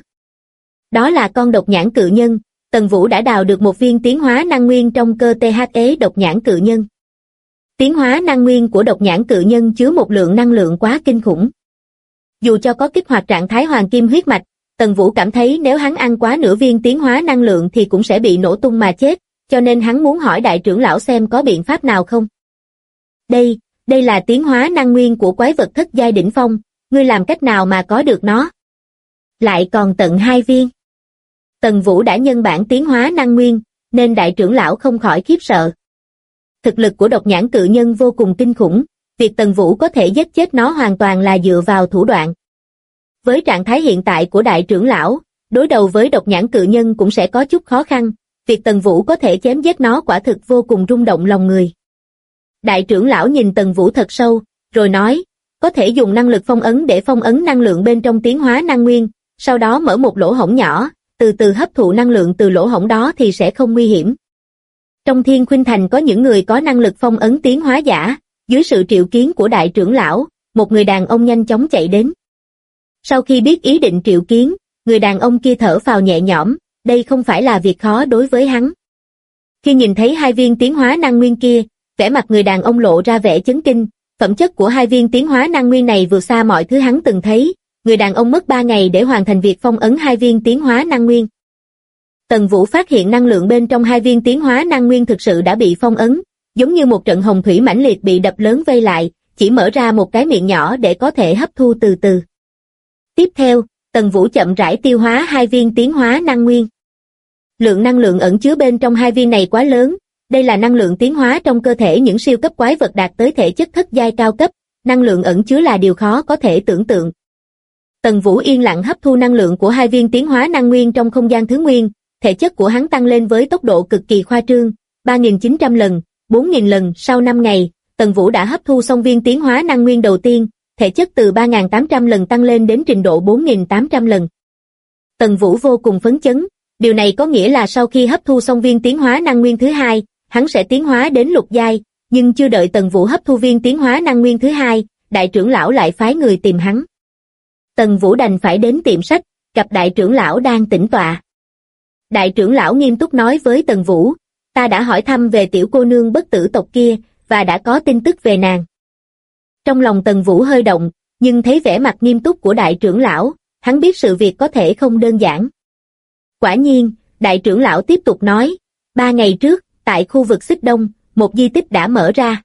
Đó là con độc nhãn cự nhân, Tần Vũ đã đào được một viên tiến hóa năng nguyên trong cơ thể độc nhãn cự nhân. Tiến hóa năng nguyên của độc nhãn cự nhân chứa một lượng năng lượng quá kinh khủng. Dù cho có kích hoạt trạng thái hoàng kim huyết mạch, Tần Vũ cảm thấy nếu hắn ăn quá nửa viên tiến hóa năng lượng thì cũng sẽ bị nổ tung mà chết, cho nên hắn muốn hỏi đại trưởng lão xem có biện pháp nào không. Đây là tiến hóa năng nguyên của quái vật thất giai đỉnh phong, ngươi làm cách nào mà có được nó? Lại còn tận 2 viên. Tần Vũ đã nhân bản tiến hóa năng nguyên, nên đại trưởng lão không khỏi khiếp sợ. Thực lực của độc nhãn cự nhân vô cùng kinh khủng, việc Tần Vũ có thể giết chết nó hoàn toàn là dựa vào thủ đoạn. Với trạng thái hiện tại của đại trưởng lão, đối đầu với độc nhãn cự nhân cũng sẽ có chút khó khăn, việc Tần Vũ có thể chém giết nó quả thực vô cùng rung động lòng người. Đại trưởng lão nhìn Tần Vũ thật sâu, rồi nói, có thể dùng năng lực phong ấn để phong ấn năng lượng bên trong tiến hóa năng nguyên, sau đó mở một lỗ hổng nhỏ, từ từ hấp thụ năng lượng từ lỗ hổng đó thì sẽ không nguy hiểm. Trong Thiên Khuynh Thành có những người có năng lực phong ấn tiến hóa giả, dưới sự triệu kiến của đại trưởng lão, một người đàn ông nhanh chóng chạy đến. Sau khi biết ý định triệu kiến, người đàn ông kia thở phào nhẹ nhõm, đây không phải là việc khó đối với hắn. Khi nhìn thấy hai viên tiến hóa năng nguyên kia, vẻ mặt người đàn ông lộ ra vẻ chấn kinh, phẩm chất của hai viên tiến hóa năng nguyên này vượt xa mọi thứ hắn từng thấy, người đàn ông mất 3 ngày để hoàn thành việc phong ấn hai viên tiến hóa năng nguyên. Tần Vũ phát hiện năng lượng bên trong hai viên tiến hóa năng nguyên thực sự đã bị phong ấn, giống như một trận hồng thủy mãnh liệt bị đập lớn vây lại, chỉ mở ra một cái miệng nhỏ để có thể hấp thu từ từ. Tiếp theo, Tần Vũ chậm rãi tiêu hóa hai viên tiến hóa năng nguyên. Lượng năng lượng ẩn chứa bên trong hai viên này quá lớn, đây là năng lượng tiến hóa trong cơ thể những siêu cấp quái vật đạt tới thể chất thất giai cao cấp, năng lượng ẩn chứa là điều khó có thể tưởng tượng. Tần Vũ yên lặng hấp thu năng lượng của hai viên tiến hóa năng nguyên trong không gian thứ nguyên, thể chất của hắn tăng lên với tốc độ cực kỳ khoa trương, 3.900 lần, 4.000 lần. Sau 5 ngày, Tần Vũ đã hấp thu xong viên tiến hóa năng nguyên đầu tiên, thể chất từ 3.800 lần tăng lên đến trình độ 4.800 lần. Tần Vũ vô cùng phấn chấn, điều này có nghĩa là sau khi hấp thu xong viên tiến hóa năng nguyên thứ hai, hắn sẽ tiến hóa đến lục giai, nhưng chưa đợi Tần Vũ hấp thu viên tiến hóa năng nguyên thứ hai, đại trưởng lão lại phái người tìm hắn. Tần Vũ đành phải đến tiệm sách, gặp đại trưởng lão đang tĩnh tọa. Đại trưởng lão nghiêm túc nói với Tần Vũ, ta đã hỏi thăm về tiểu cô nương bất tử tộc kia, và đã có tin tức về nàng. Trong lòng Tần Vũ hơi động, nhưng thấy vẻ mặt nghiêm túc của đại trưởng lão, hắn biết sự việc có thể không đơn giản. Quả nhiên, đại trưởng lão tiếp tục nói, 3 ngày trước, tại khu vực Xích Đông, một di tích đã mở ra.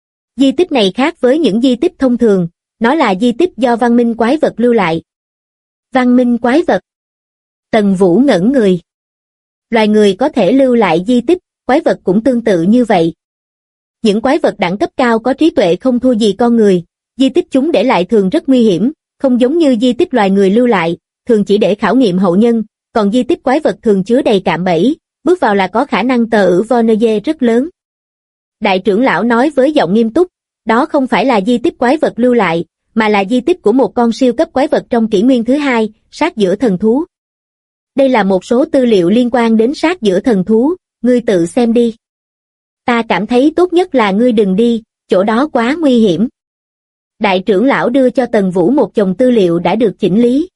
Di tích này khác với những di tích thông thường, nó là di tích do văn minh quái vật lưu lại. Văn minh quái vật. Tần Vũ ngẩn người. Loài người có thể lưu lại di tích, quái vật cũng tương tự như vậy. Những quái vật đẳng cấp cao có trí tuệ không thua gì con người, di tích chúng để lại thường rất nguy hiểm, không giống như di tích loài người lưu lại, thường chỉ để khảo nghiệm hậu nhân, còn di tích quái vật thường chứa đầy cạm bẫy, bước vào là có khả năng tờ ử Voneye rất lớn. Đại trưởng lão nói với giọng nghiêm túc, đó không phải là di tích quái vật lưu lại, mà là di tích của một con siêu cấp quái vật trong kỷ nguyên thứ hai, sát giữa thần thú. Đây là một số tư liệu liên quan đến sát giữa thần thú, ngươi tự xem đi. Ta cảm thấy tốt nhất là ngươi đừng đi, chỗ đó quá nguy hiểm. Đại trưởng lão đưa cho Tần Vũ một chồng tư liệu đã được chỉnh lý.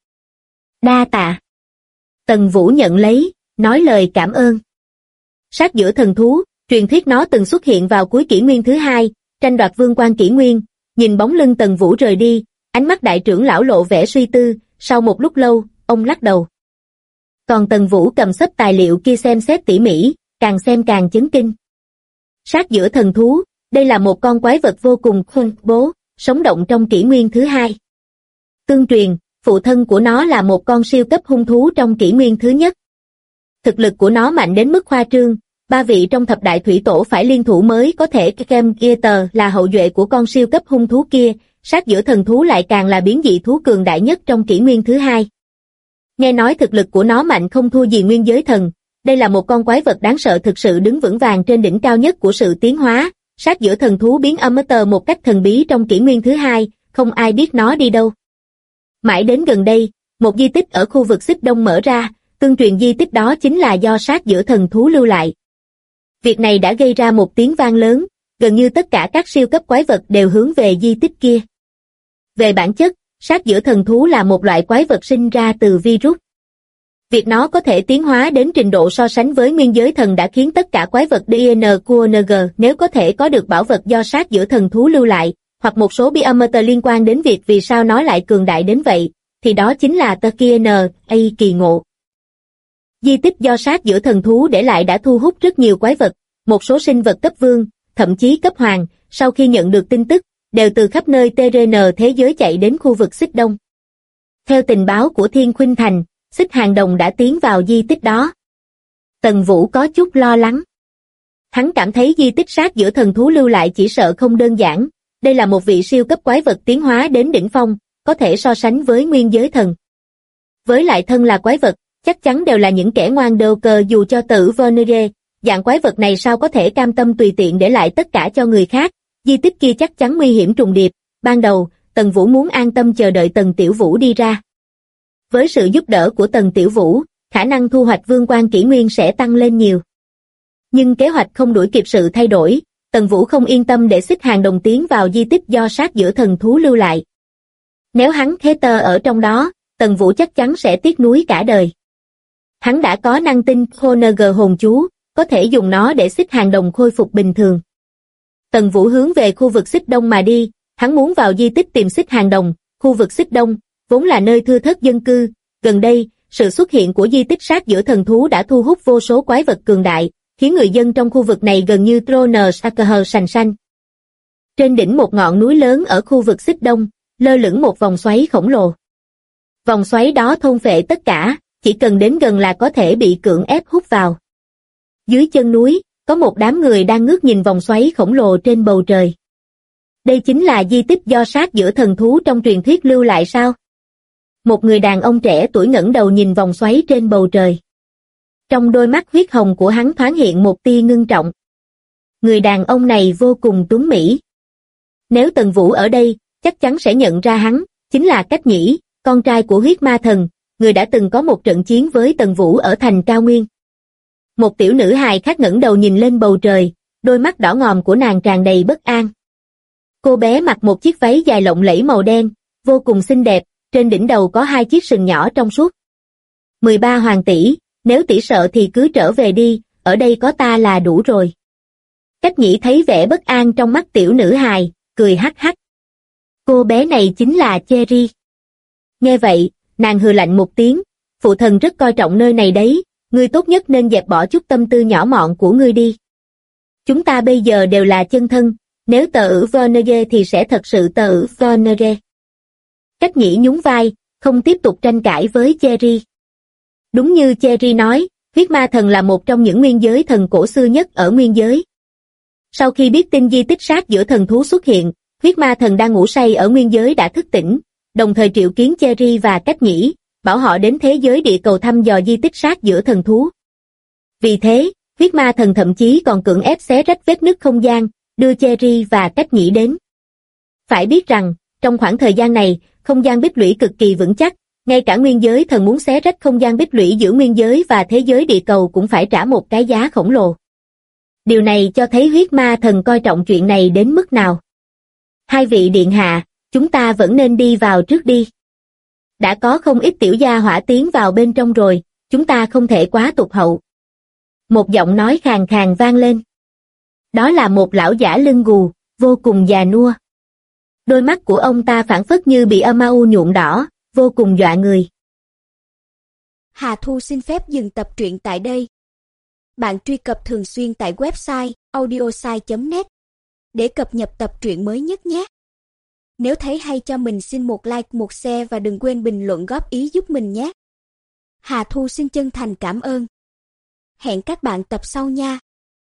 Đa tạ. Tần Vũ nhận lấy, nói lời cảm ơn. Sát giữa thần thú, truyền thuyết nó từng xuất hiện vào cuối kỷ nguyên thứ hai, tranh đoạt vương quan kỷ nguyên, nhìn bóng lưng Tần Vũ rời đi, ánh mắt đại trưởng lão lộ vẻ suy tư, sau một lúc lâu, ông lắc đầu. Còn Tần Vũ cầm xấp tài liệu kia xem xét tỉ mỉ, càng xem càng chấn kinh. Sát giữa thần thú, đây là một con quái vật vô cùng khủng bố, sống động trong kỷ nguyên thứ hai. Tương truyền, phụ thân của nó là một con siêu cấp hung thú trong kỷ nguyên thứ nhất. Thực lực của nó mạnh đến mức khoa trương, 3 vị trong thập đại thủy tổ phải liên thủ mới có thể Kem Getter là hậu duệ của con siêu cấp hung thú kia, sát giữa thần thú lại càng là biến dị thú cường đại nhất trong kỷ nguyên thứ hai. Nghe nói thực lực của nó mạnh không thua gì nguyên giới thần, đây là một con quái vật đáng sợ thực sự đứng vững vàng trên đỉnh cao nhất của sự tiến hóa, sát giữa thần thú biến Amateur một cách thần bí trong kỷ nguyên thứ hai, không ai biết nó đi đâu. Mãi đến gần đây, một di tích ở khu vực Xích Đông mở ra, tương truyền di tích đó chính là do sát giữa thần thú lưu lại. Việc này đã gây ra một tiếng vang lớn, gần như tất cả các siêu cấp quái vật đều hướng về di tích kia. Về bản chất, sát giữa thần thú là một loại quái vật sinh ra từ virus. Việc nó có thể tiến hóa đến trình độ so sánh với nguyên giới thần đã khiến tất cả quái vật DNQNG nếu có thể có được bảo vật do sát giữa thần thú lưu lại, hoặc một số biometer liên quan đến việc vì sao nó lại cường đại đến vậy, thì đó chính là TKNA kỳ ngộ. Di tích do sát giữa thần thú để lại đã thu hút rất nhiều quái vật, một số sinh vật cấp vương, thậm chí cấp hoàng, sau khi nhận được tin tức, đều từ khắp nơi TRN thế giới chạy đến khu vực Xích Đông. Theo tình báo của Thiên Khuynh Thành, Xích Hàng Đồng đã tiến vào di tích đó. Tần Vũ có chút lo lắng. Hắn cảm thấy di tích xác giữa thần thú lưu lại chỉ sợ không đơn giản, đây là một vị siêu cấp quái vật tiến hóa đến đỉnh phong, có thể so sánh với nguyên giới thần. Với lại thân là quái vật, chắc chắn đều là những kẻ ngoan đơ cờ dù cho tử Vernere, dạng quái vật này sao có thể cam tâm tùy tiện để lại tất cả cho người khác, di tích kia chắc chắn nguy hiểm trùng điệp, ban đầu, Tần Vũ muốn an tâm chờ đợi Tần Tiểu Vũ đi ra. Với sự giúp đỡ của Tần Tiểu Vũ, khả năng thu hoạch vương quan kỷ nguyên sẽ tăng lên nhiều. Nhưng kế hoạch không đuổi kịp sự thay đổi, Tần Vũ không yên tâm để xích hàng đồng tiến vào di tích do sát giữa thần thú lưu lại. Nếu hắn thế tơ ở trong đó, Tần Vũ chắc chắn sẽ tiếc nuối cả đời. Hắn đã có năng tinh Khôn hồn chú, có thể dùng nó để xích hàng đồng khôi phục bình thường. Tần Vũ hướng về khu vực xích đông mà đi, hắn muốn vào di tích tìm xích hàng đồng, khu vực xích đông, vốn là nơi thưa thớt dân cư, gần đây, sự xuất hiện của di tích sát giữa thần thú đã thu hút vô số quái vật cường đại, khiến người dân trong khu vực này gần như Troner sành sanh. Trên đỉnh một ngọn núi lớn ở khu vực xích đông, lơ lửng một vòng xoáy khổng lồ. Vòng xoáy đó thôn phệ tất cả, chỉ cần đến gần là có thể bị cưỡng ép hút vào. Dưới chân núi, có một đám người đang ngước nhìn vòng xoáy khổng lồ trên bầu trời. Đây chính là di tích do sát giữa thần thú trong truyền thuyết lưu lại sao? Một người đàn ông trẻ tuổi ngẩng đầu nhìn vòng xoáy trên bầu trời. Trong đôi mắt huyết hồng của hắn thoáng hiện một tia ngưng trọng. Người đàn ông này vô cùng tuấn mỹ. Nếu Tần Vũ ở đây, chắc chắn sẽ nhận ra hắn, chính là Cách Nhĩ, con trai của huyết ma thần, người đã từng có một trận chiến với Tần Vũ ở thành Cao Nguyên. Một tiểu nữ hài khác ngẩng đầu nhìn lên bầu trời, đôi mắt đỏ ngòm của nàng tràn đầy bất an. Cô bé mặc một chiếc váy dài lộng lẫy màu đen, vô cùng xinh đẹp, trên đỉnh đầu có hai chiếc sừng nhỏ trong suốt. 13 hoàng tỷ, nếu tỷ sợ thì cứ trở về đi, ở đây có ta là đủ rồi. Cách Nhĩ thấy vẻ bất an trong mắt tiểu nữ hài, cười hắc hắc. Cô bé này chính là Cherry. Nghe vậy, nàng hừ lạnh một tiếng, phụ thần rất coi trọng nơi này đấy, ngươi tốt nhất nên dẹp bỏ chút tâm tư nhỏ mọn của ngươi đi. Chúng ta bây giờ đều là chân thân, nếu tờ ử Vernere thì sẽ thật sự tờ ử Vernere. Cách Nhĩ nhún vai, không tiếp tục tranh cãi với Cherry. Đúng như Cherry nói, huyết ma thần là một trong những nguyên giới thần cổ xưa nhất ở nguyên giới. Sau khi biết tin di tích sát giữa thần thú xuất hiện, huyết ma thần đang ngủ say ở nguyên giới đã thức tỉnh, đồng thời triệu kiến Cherry và Cách Nhĩ, bảo họ đến thế giới địa cầu thăm dò di tích sát giữa thần thú. Vì thế, huyết ma thần thậm chí còn cưỡng ép xé rách vết nứt không gian, đưa Cherry và Cách Nhĩ đến. Phải biết rằng, trong khoảng thời gian này, không gian bích lũy cực kỳ vững chắc, ngay cả nguyên giới thần muốn xé rách không gian bích lũy giữa nguyên giới và thế giới địa cầu cũng phải trả một cái giá khổng lồ. Điều này cho thấy huyết ma thần coi trọng chuyện này đến mức nào. Hai vị điện hạ, chúng ta vẫn nên đi vào trước đi. Đã có không ít tiểu gia hỏa tiến vào bên trong rồi, chúng ta không thể quá tụt hậu. Một giọng nói khàn khàn vang lên. Đó là một lão giả lưng gù, vô cùng già nua. Đôi mắt của ông ta phảng phất như bị âm u nhuộm đỏ, vô cùng dọa người. Hà Thu xin phép dừng tập truyện tại đây. Bạn truy cập thường xuyên tại website audiosai.net để cập nhật tập truyện mới nhất nhé. Nếu thấy hay cho mình xin một like, một share và đừng quên bình luận góp ý giúp mình nhé. Hà Thu xin chân thành cảm ơn. Hẹn các bạn tập sau nha.